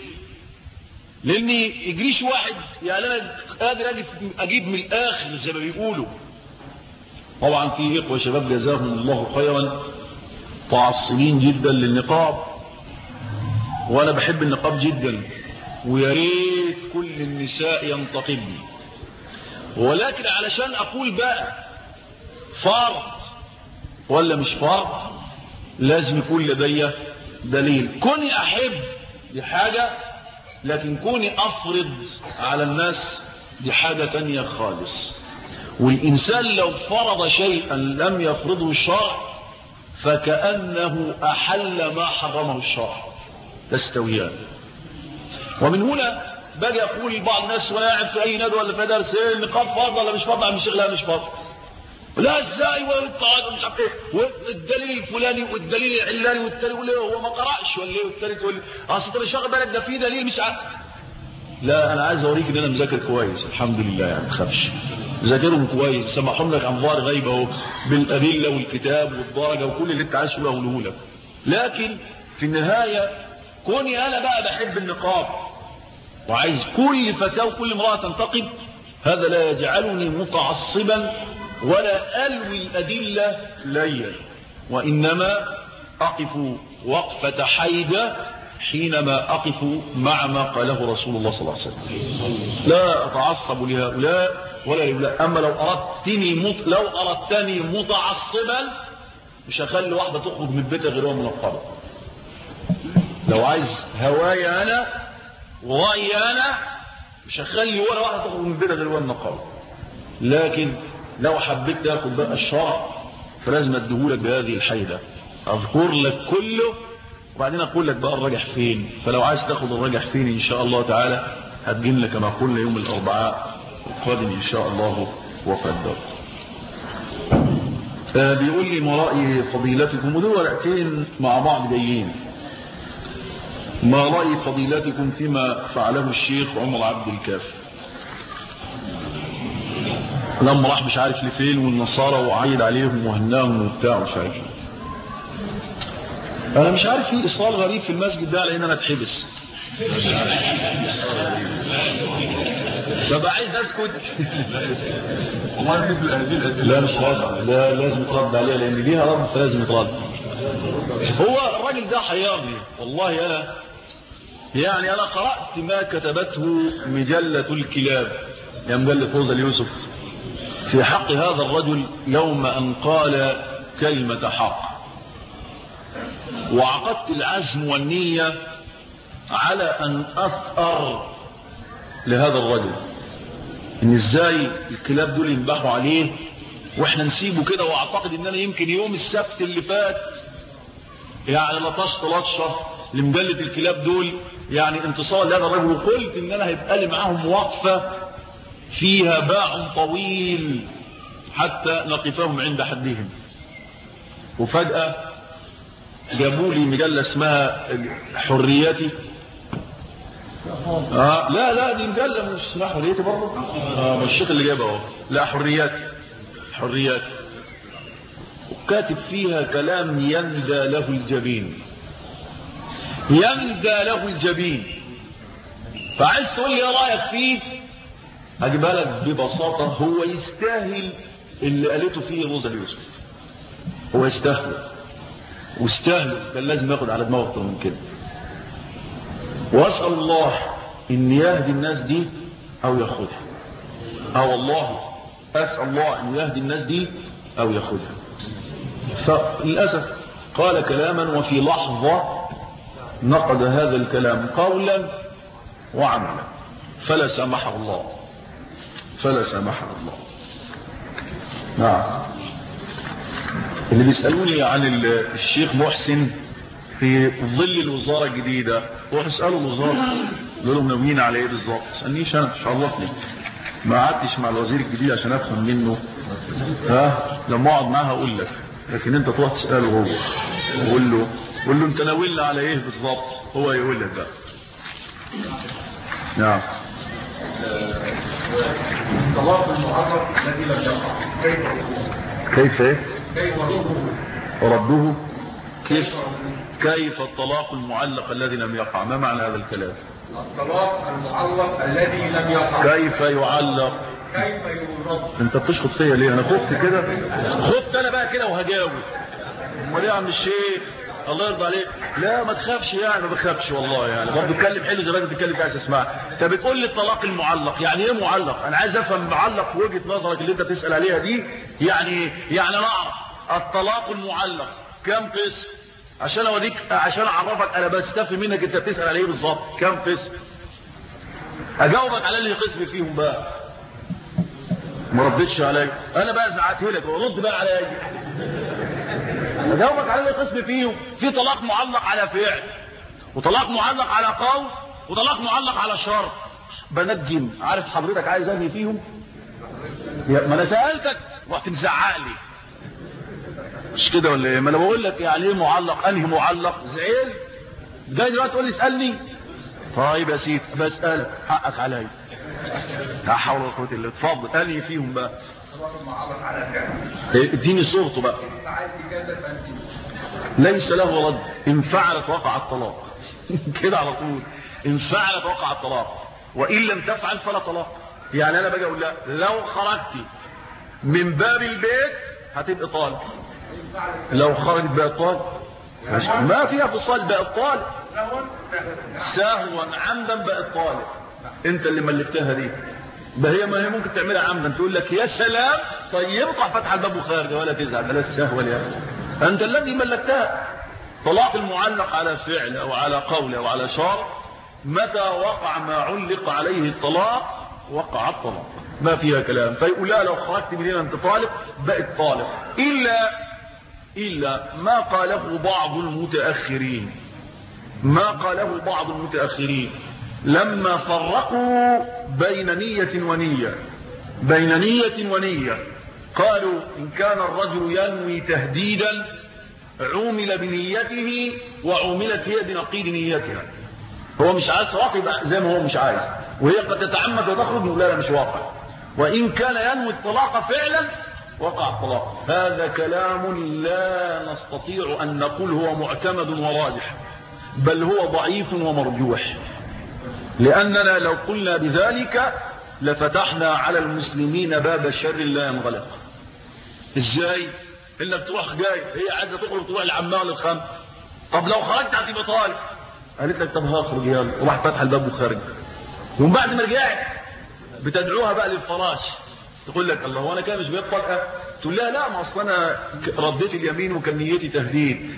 لأني يجريش واحد يعني أنا قادر أجيب من الآخر زي ما بيقولوا. طبعا في إخوة شباب جزاهم الله خيرا تعصبين جدا للنقاب، وأنا بحب النقاب جدا، ويا ريت كل النساء ينتقبني، ولكن علشان أقول بقى فرض ولا مش فرض لازم يكون لدي دليل. كوني أحب لحاجة لكن كوني أفرض على الناس دي حاجة تانية خالص. والإنسان لو فرض شيئا لم يفرضه الشرع فكأنه أحل ما حرمه الشرع، تستويان. ومن هنا باجي أقول بعض الناس وأنا قاعد في أي ندوة ولا في درس إيه النقاب فرض ولا مش فرض؟ مش لا مش فرض. لا ازاي والطاعات مش عارف ايه والدليل الفلاني والدليل العلاني والتاني يقول هو ما قرأش ولا ايه والتاني تقول اصل انت مش واخد بالك ده في دليل مش عارف. لا انا عايز اوريك ان انا مذاكر كويس الحمد لله، يعني ما تخافش ذاكرهم كويس، سامحهم لك عن ظهر غيبه اهو بالادله والكتاب والدرجه وكل اللي انت عايز تقوله اقوله لك. لكن في النهايه كوني انا بقى بحب النقاب وعايز كل فتاه وكل امراه تنتقب، هذا لا يجعلني متعصبا ولا ألوي الأدلة ليا، وإنما أقف وقفة حيدة حينما أقف مع ما قاله رسول الله صلى الله عليه وسلم. لا أتعصب لهؤلاء ولا لهؤلاء. أما لو أردتني مت... لو أردتني متعصبا مش هخلي واحدة تخرج من بيتها غير من القبر. لو عايز هوايا أنا ورأيي أنا مش هخلي ولا واحدة تخرج من بيتها غير من القبر. لكن لو حبيت تاخد بقى الشرع فلازم اديهولك بهذه الحيدة، اذكر لك كله وبعدين اقول لك بقى الراجح فين. فلو عايز تاخد الراجح فين ان شاء الله تعالى هتجين لك كما قلنا يوم الاربعاء القادم ان شاء الله وقدر. آه بيقول لي ما رأي فضيلتكم، ودول ورقتين مع بعض جايين، ما رأي فضيلتكم فيما فعله الشيخ عمر عبد الكافي لما راح مش عارف لفين والنصارى وعيد عليهم وهناهم وبتاع ومش عارف. انا مش عارف في اصرار غريب في المسجد ده لان انا اتحبس ببقى عايز اسكت. لا مش لازم، لا لازم يترد عليها لان ليها رد فلازم يترد. هو الراجل ده حيرني والله. انا يعني انا قرأت ما كتبته مجلة الكلاب يا مجلة فوزة اليوسف في حق هذا الرجل يوم أن قال كلمة حق، وعقدت العزم والنية على أن أثأر لهذا الرجل إن إزاي الكلاب دول ينبحوا عليه وإحنا نسيبه كده. وأعتقد إن أنا يمكن يوم السبت اللي فات يعني لطشت لطشة لمجلة الكلاب دول يعني انتصار لهذا الرجل، وقلت إن أنا هيبقى لي معاهم وقفة فيها باع طويل حتى نقفهم عند حدهم. وفجأة جابوا لي مجلة اسمها حريتي. آه لا لا دي مجلة مش اسمها حريتي برضه. آه مش الشيخ اللي جابها اهو، لا حرياتي حرياتي. وكاتب فيها كلام يندى له الجبين، يندى له الجبين. فعايز تقول لي ايه رايك فيه؟ هجيبها لك ببساطة. هو يستاهل اللي قالته فيه روزا اليوسف، هو يستاهل واستاهل، كان لازم ياخد على دماغه اكتر من كده. واسأل الله ان يهدي الناس دي او ياخدها. اه والله اسأل الله ان يهدي الناس دي او ياخدها. فللأسف قال كلاما وفي لحظة نقد هذا الكلام قولا وعملا، فلا سامحه الله فلا سامحه الله. نعم. اللي بيسألوني عن الشيخ محسن في ظل الوزارة الجديدة، روح اسألوا الوزارة قالوا لهم ناويين على ايه بالظبط. اسألنيش انا، مش عرفني، ما قعدتش مع الوزير الجديد عشان افهم منه. ها لما اقعد معاه اقول لك، لكن انت تروح تسأله هو وقول له قول له انت ناوينا على ايه بالظبط، هو يقول لك بقى. نعم. الطلاق المعرف الذي لم يقع كيف ايه؟ كيف رده؟ ورده كيف؟ كيف الطلاق المعلق الذي لم يقع؟ ما معنى هذا الكلام؟ الطلاق المعلق الذي لم يقع كيف يعلق؟ كيف يرد؟ انت بتشخط فيا ليه؟ انا خفت كده، خفت انا بقى كده وهجاوب. امال ايه يا عم الشيخ؟ الله يرضى عليك. لا ما تخافش يعني، ما بخافش والله يعني، برضه اتكلم حلو زي ما انت بتتكلم عايز اسمعها. انت بتقول لي الطلاق المعلق، يعني ايه معلق؟ انا عايز افهم معلق في وجهه نظرك اللي انت بتسال عليها دي يعني ايه؟ يعني انا اعرف الطلاق المعلق كم قسم عشان اوريك، عشان اعرفك انا بستفهم منك انت بتسال على ايه بالظبط. كم قسم؟ اجاوبك على اللي قسم فيهم بقى. ما ردتش عليا، انا بقى زعقت لك ورد بقى عليا. اجاوبك على اللي قسم فيهم. في طلاق معلق على فعل، وطلاق معلق على قول، وطلاق معلق على شرط. بنجم. عارف حضرتك عايز انهي فيهم؟ ما انا سالتك وقت مزعق لي مش كده ولا ايه؟ ما انا بقول لك يعني ايه معلق، انهي معلق. زعل جاي دلوقتي تقول لي اسالني. طيب يا سيدي بسالك، حقك عليا. لا حول ولا قوه الا بالله. اتفضل انهي فيهم بقى؟ اديني صورته بقى. ليس له رد. ان فعلت وقع الطلاق كده على طول. ان فعلت وقع الطلاق، وان لم تفعل فلا طلاق. يعني انا باجي اقول لها لو خرجتي من باب البيت هتبقى طالق. لو خرجت بقى طالق، ما فيها فصال، بقى طالق. سهوا عمدا بقى طالق. انت اللي ملكتها دي. ده هي ما هي ممكن تعملها عمدا، تقول لك يا سلام طيب يقطع فتح الباب وخارج ولا تزعل، بلا السهو ولا يا انت الذي ملكتها. طلاق المعلق على فعل او على قول او على شرط، متى وقع ما علق عليه الطلاق وقع الطلاق، ما فيها كلام. فيقول لا لو خرجت من هنا انت طالق، بقت طالق. الا الا ما قاله بعض المتاخرين، ما قاله بعض المتاخرين لما فرقوا بين نية ونية. بين نية ونية قالوا إن كان الرجل ينوي تهديدا عومل بنيته وعوملت هي بنقيض نيتها. هو مش عايز طلاق يبقى زي ما هو مش عايز، وهي قد تتعمد وتخرج لا لا مش واقع. وإن كان ينوي الطلاق فعلا وقع الطلاق. هذا كلام لا نستطيع أن نقول هو معتمد وراجح، بل هو ضعيف ومرجوح. لأننا لو قلنا بذلك لفتحنا على المسلمين باب الشر لا ينغلق. ازاي؟ انك تروح جاي هي عايزه تخرج تروح العمال للخمر، طب لو خرجت هتبقى طالق. قالت لك طب هخرج يلا، وراح فتح الباب وخارج. ومن بعد ما رجعت بتدعوها بقى للفراش، تقول لك الله وانا كده مش بيطلق. تقول لها لا ما اصل انا رديت اليمين وكان نيتي تهديد.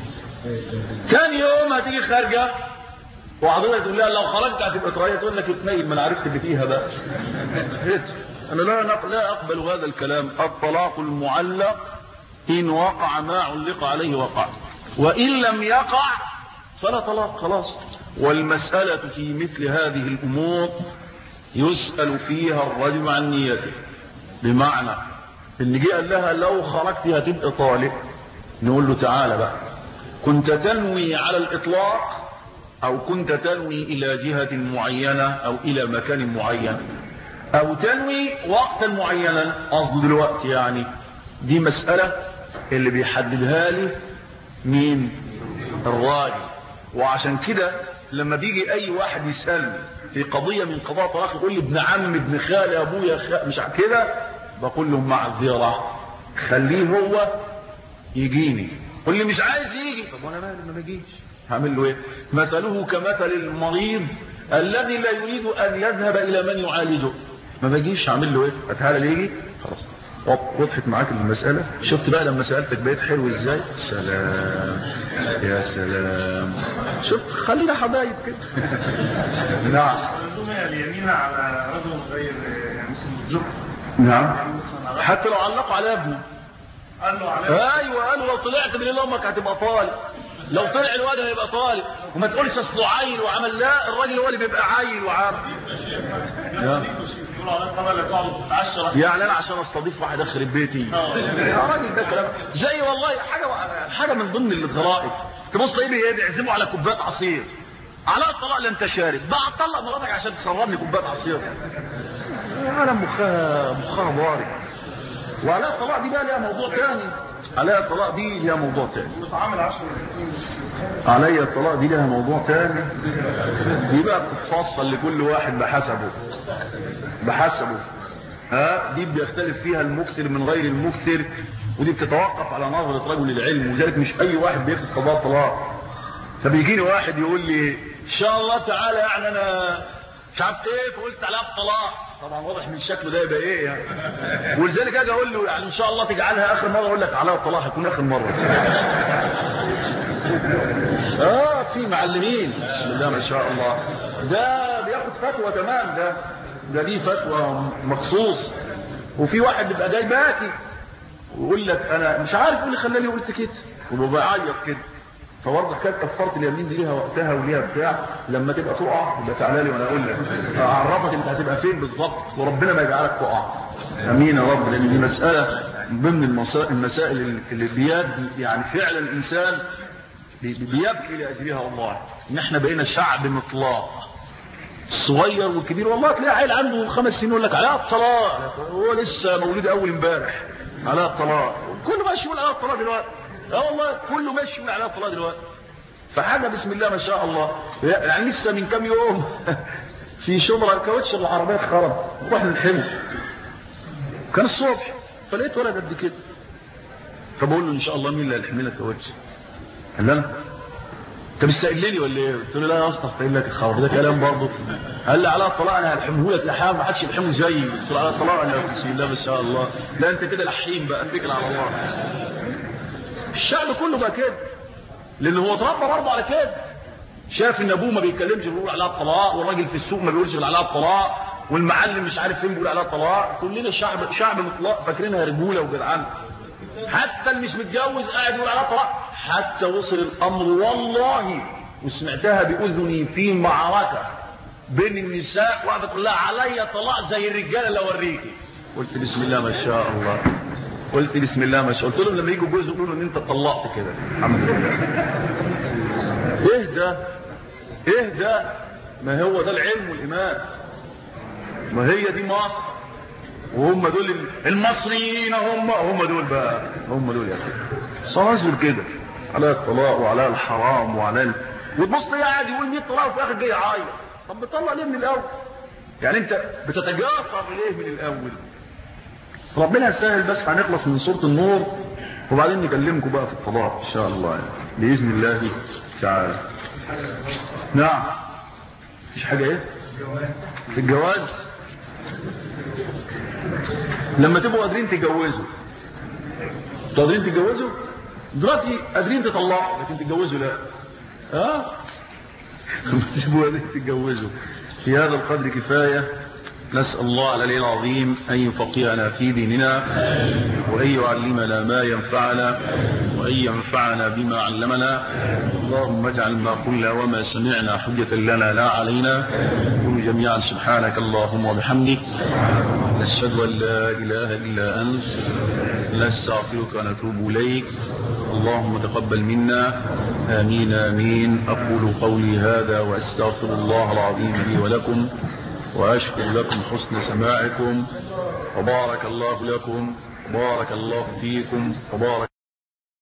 ثاني يوم هتيجي خارجه وحضرتك تقول لها لو خرجت هتبقى طريه، تقول لك اتنين ما انا عرفت اللي فيها بقى. انا لا لا اقبل هذا الكلام. الطلاق المعلق ان وقع ما علق عليه وقع، وان لم يقع فلا طلاق خلاص. والمساله في مثل هذه الامور يسال فيها الرجل عن نيته. بمعنى ان جه قال لها لو خرجت هتبقى طالق، نقول له تعالى بقى، كنت تنوي على الاطلاق او كنت تنوي الى جهة معينة او الى مكان معين، او تنوي وقتا معينا قصد دلوقتي. يعني دي مسألة اللي بيحددها لي مين؟ الراجل. وعشان كده لما بيجي اي واحد يسألني في قضية من قضايا طلاق يقول لي ابن عم ابن خالي ابويا خ... مش كده، بقول له معذرة خليه هو يجيني. قل لي مش عايز يجي، طب وانا مالي ما بيجيش، هعمل له ايه؟ مثله كمثل المريض الذي لا يريد ان يذهب الى من يعالجه، ما بيجيش، هعمل له ايه؟ اتهالى ليه؟ خلاص وضحت معاك المساله. شفت بقى لما سالتك بقيت حلو ازاي؟ سلام يا سلام، شفت خلينا حبايب كده. نعم. اليمين على رجل غير مسلم الزهر. نعم. حتى لو علقوا على ابنه قال له على ايوه، قالوا لو طلعت من امك هتبقى طالق، لو طلع الواد هيبقى طالق. وما تقولش اصله عيل وعمل، لا الراجل هو اللي بيبقى عيل وعمل. يعني انا عشان استضيف واحد ادخل بيتي يا راجل ده كلام زي والله حاجه حاجه من ضمن الغرائب. تبص ايه بيعزموا على كوبايه عصير، على الطلاق لا انت شارب بقى، طلق مراتك عشان تسربني كوبايه عصير. عالم مخها مخها ضارب. وعلى الطلاق دي بقى ليها موضوع ثاني، عليها الطلاق دي ليها موضوع ثاني، عليها الطلاق دي ليها موضوع ثاني. دي بقى بتتفصل لكل واحد بحسبه بحسبه ها. دي بيختلف فيها المكثر من غير المكثر، ودي بتتوقف على نظرة رجل العلم. وذلك مش اي واحد بياخد قضاء طلاق. فبيجيني واحد يقول لي ان شاء الله تعالى يعني انا مش عارف ايه، فقلت عليها الطلاق. طبعا واضح من شكله ده يبقى ايه يعني. ولذلك اجي اقول له يعني ان شاء الله تجعلها اخر مره، اقول لك عليها الطلاق هيكون اخر مره. اه في معلمين بسم الله ما شاء الله، ده بياخد بياخد فتوى تمام، ده ده ليه فتوى مخصوص. وفي واحد بيبقى جاي باكي ويقول لك انا مش عارف ايه اللي خلاني قلت كده، وببقى عيط كده. فبرضه حكايه كفاره اليمين دي ليها وقتها وليها بتاع، لما تبقى تقع يبقى تعالى لي وانا اقول لك اعرفك انت هتبقى فين بالظبط، وربنا ما يجعلك تقع. امين يا رب. لان دي مساله ضمن المسائل اللي بيد يعني فعلا الانسان بيبكي لاجلها والله. ان احنا بقينا شعب مطلاق، الصغير والكبير. والله تلاقي عيل عنده خمس سنين يقول لك على الطلاق، هو لسه مولود اول امبارح على الطلاق، كله ماشي يقول على الطلاق دلوقتي. اه والله كله ماشي يقول على الطلاق دلوقتي. فحاجه بسم الله ما شاء الله. يعني لسه من كام يوم في شبرا الكاوتش العربيه اتخرب، رحنا نحمل كان الصبح، فلقيت ولد قد كده، فبقول له ان شاء الله مين اللي هيحمل لك الكاوتش؟ قال لي انا. انت مستقلني ولا ايه؟ قلت له لا يا اسطى استقل لك الخبر ده كلام برضه. قال لي على الطلاق انا هلحمه لك لحام ما حدش يلحمه زيي. قلت له على الطلاق انا بسم الله ما شاء الله. لا انت كده لحيم بقى، اتكل على الله. الشعب كله بقى كده، لان هو اتربى برضه على كده. شاف ان ابوه ما بيتكلمش بيقول عليها الطلاق، والراجل في السوق ما بيقولش عليها الطلاق، والمعلم مش عارف فين بيقول عليها الطلاق. كلنا شعب شعب مطلق فاكرينها رجوله وجدعان. حتى اللي مش متجوز قاعد يقول عليها طلاق. حتى وصل الامر والله وسمعتها باذني في معركه بين النساء، واحده تقول لها عليا طلاق زي الرجاله اللي اوريكي. قلت بسم الله ما شاء الله، قلت بسم الله ما شاء الله. قلت لهم لما يجوا جوز يقولوا ان انت طلقت كده الحمد لله. ايه ده ايه ده؟ ما هو ده العلم والايمان، ما هي دي مصر، وهم دول المصريين، هم هم دول بقى، هم دول يا اخي صناصر كده على الطلاق وعلى الحرام وعلى ال... وتبص ليه قاعد يقول مية طلاق وفي الاخر جاي يعيط. طب بتطلق ليه من الاول؟ يعني انت بتتجاسر ليه من الاول؟ ربنا يسهل. بس هنخلص من سورة النور وبعدين نكلمكم بقى في الطلاق ان شاء الله يعني باذن الله تعالى. نعم مفيش حاجه ايه في الجواز؟ لما تبقوا قادرين تتجوزوا، انتوا قادرين تتجوزوا دلوقتي، قادرين تطلعوا، لكن تتجوزوا لا. اه لما تبقوا قادرين تتجوزوا. في هذا القدر كفايه. نسأل الله العلي العظيم أن يفقهنا في ديننا، وأن يعلمنا ما ينفعنا، وأن ينفعنا بما علمنا. اللهم اجعل ما قلنا وما سمعنا حجة لنا لا علينا. قل جميعا سبحانك اللهم وبحمدك، نشهد أن لا إله إلا أنت، نستغفرك ونتوب إليك. اللهم تقبل منا. آمين آمين. أقول قولي هذا وأستغفر الله العظيم لي ولكم، وأشكر لكم حسن سماعكم، وبارك الله لكم، وبارك الله فيكم، وبارك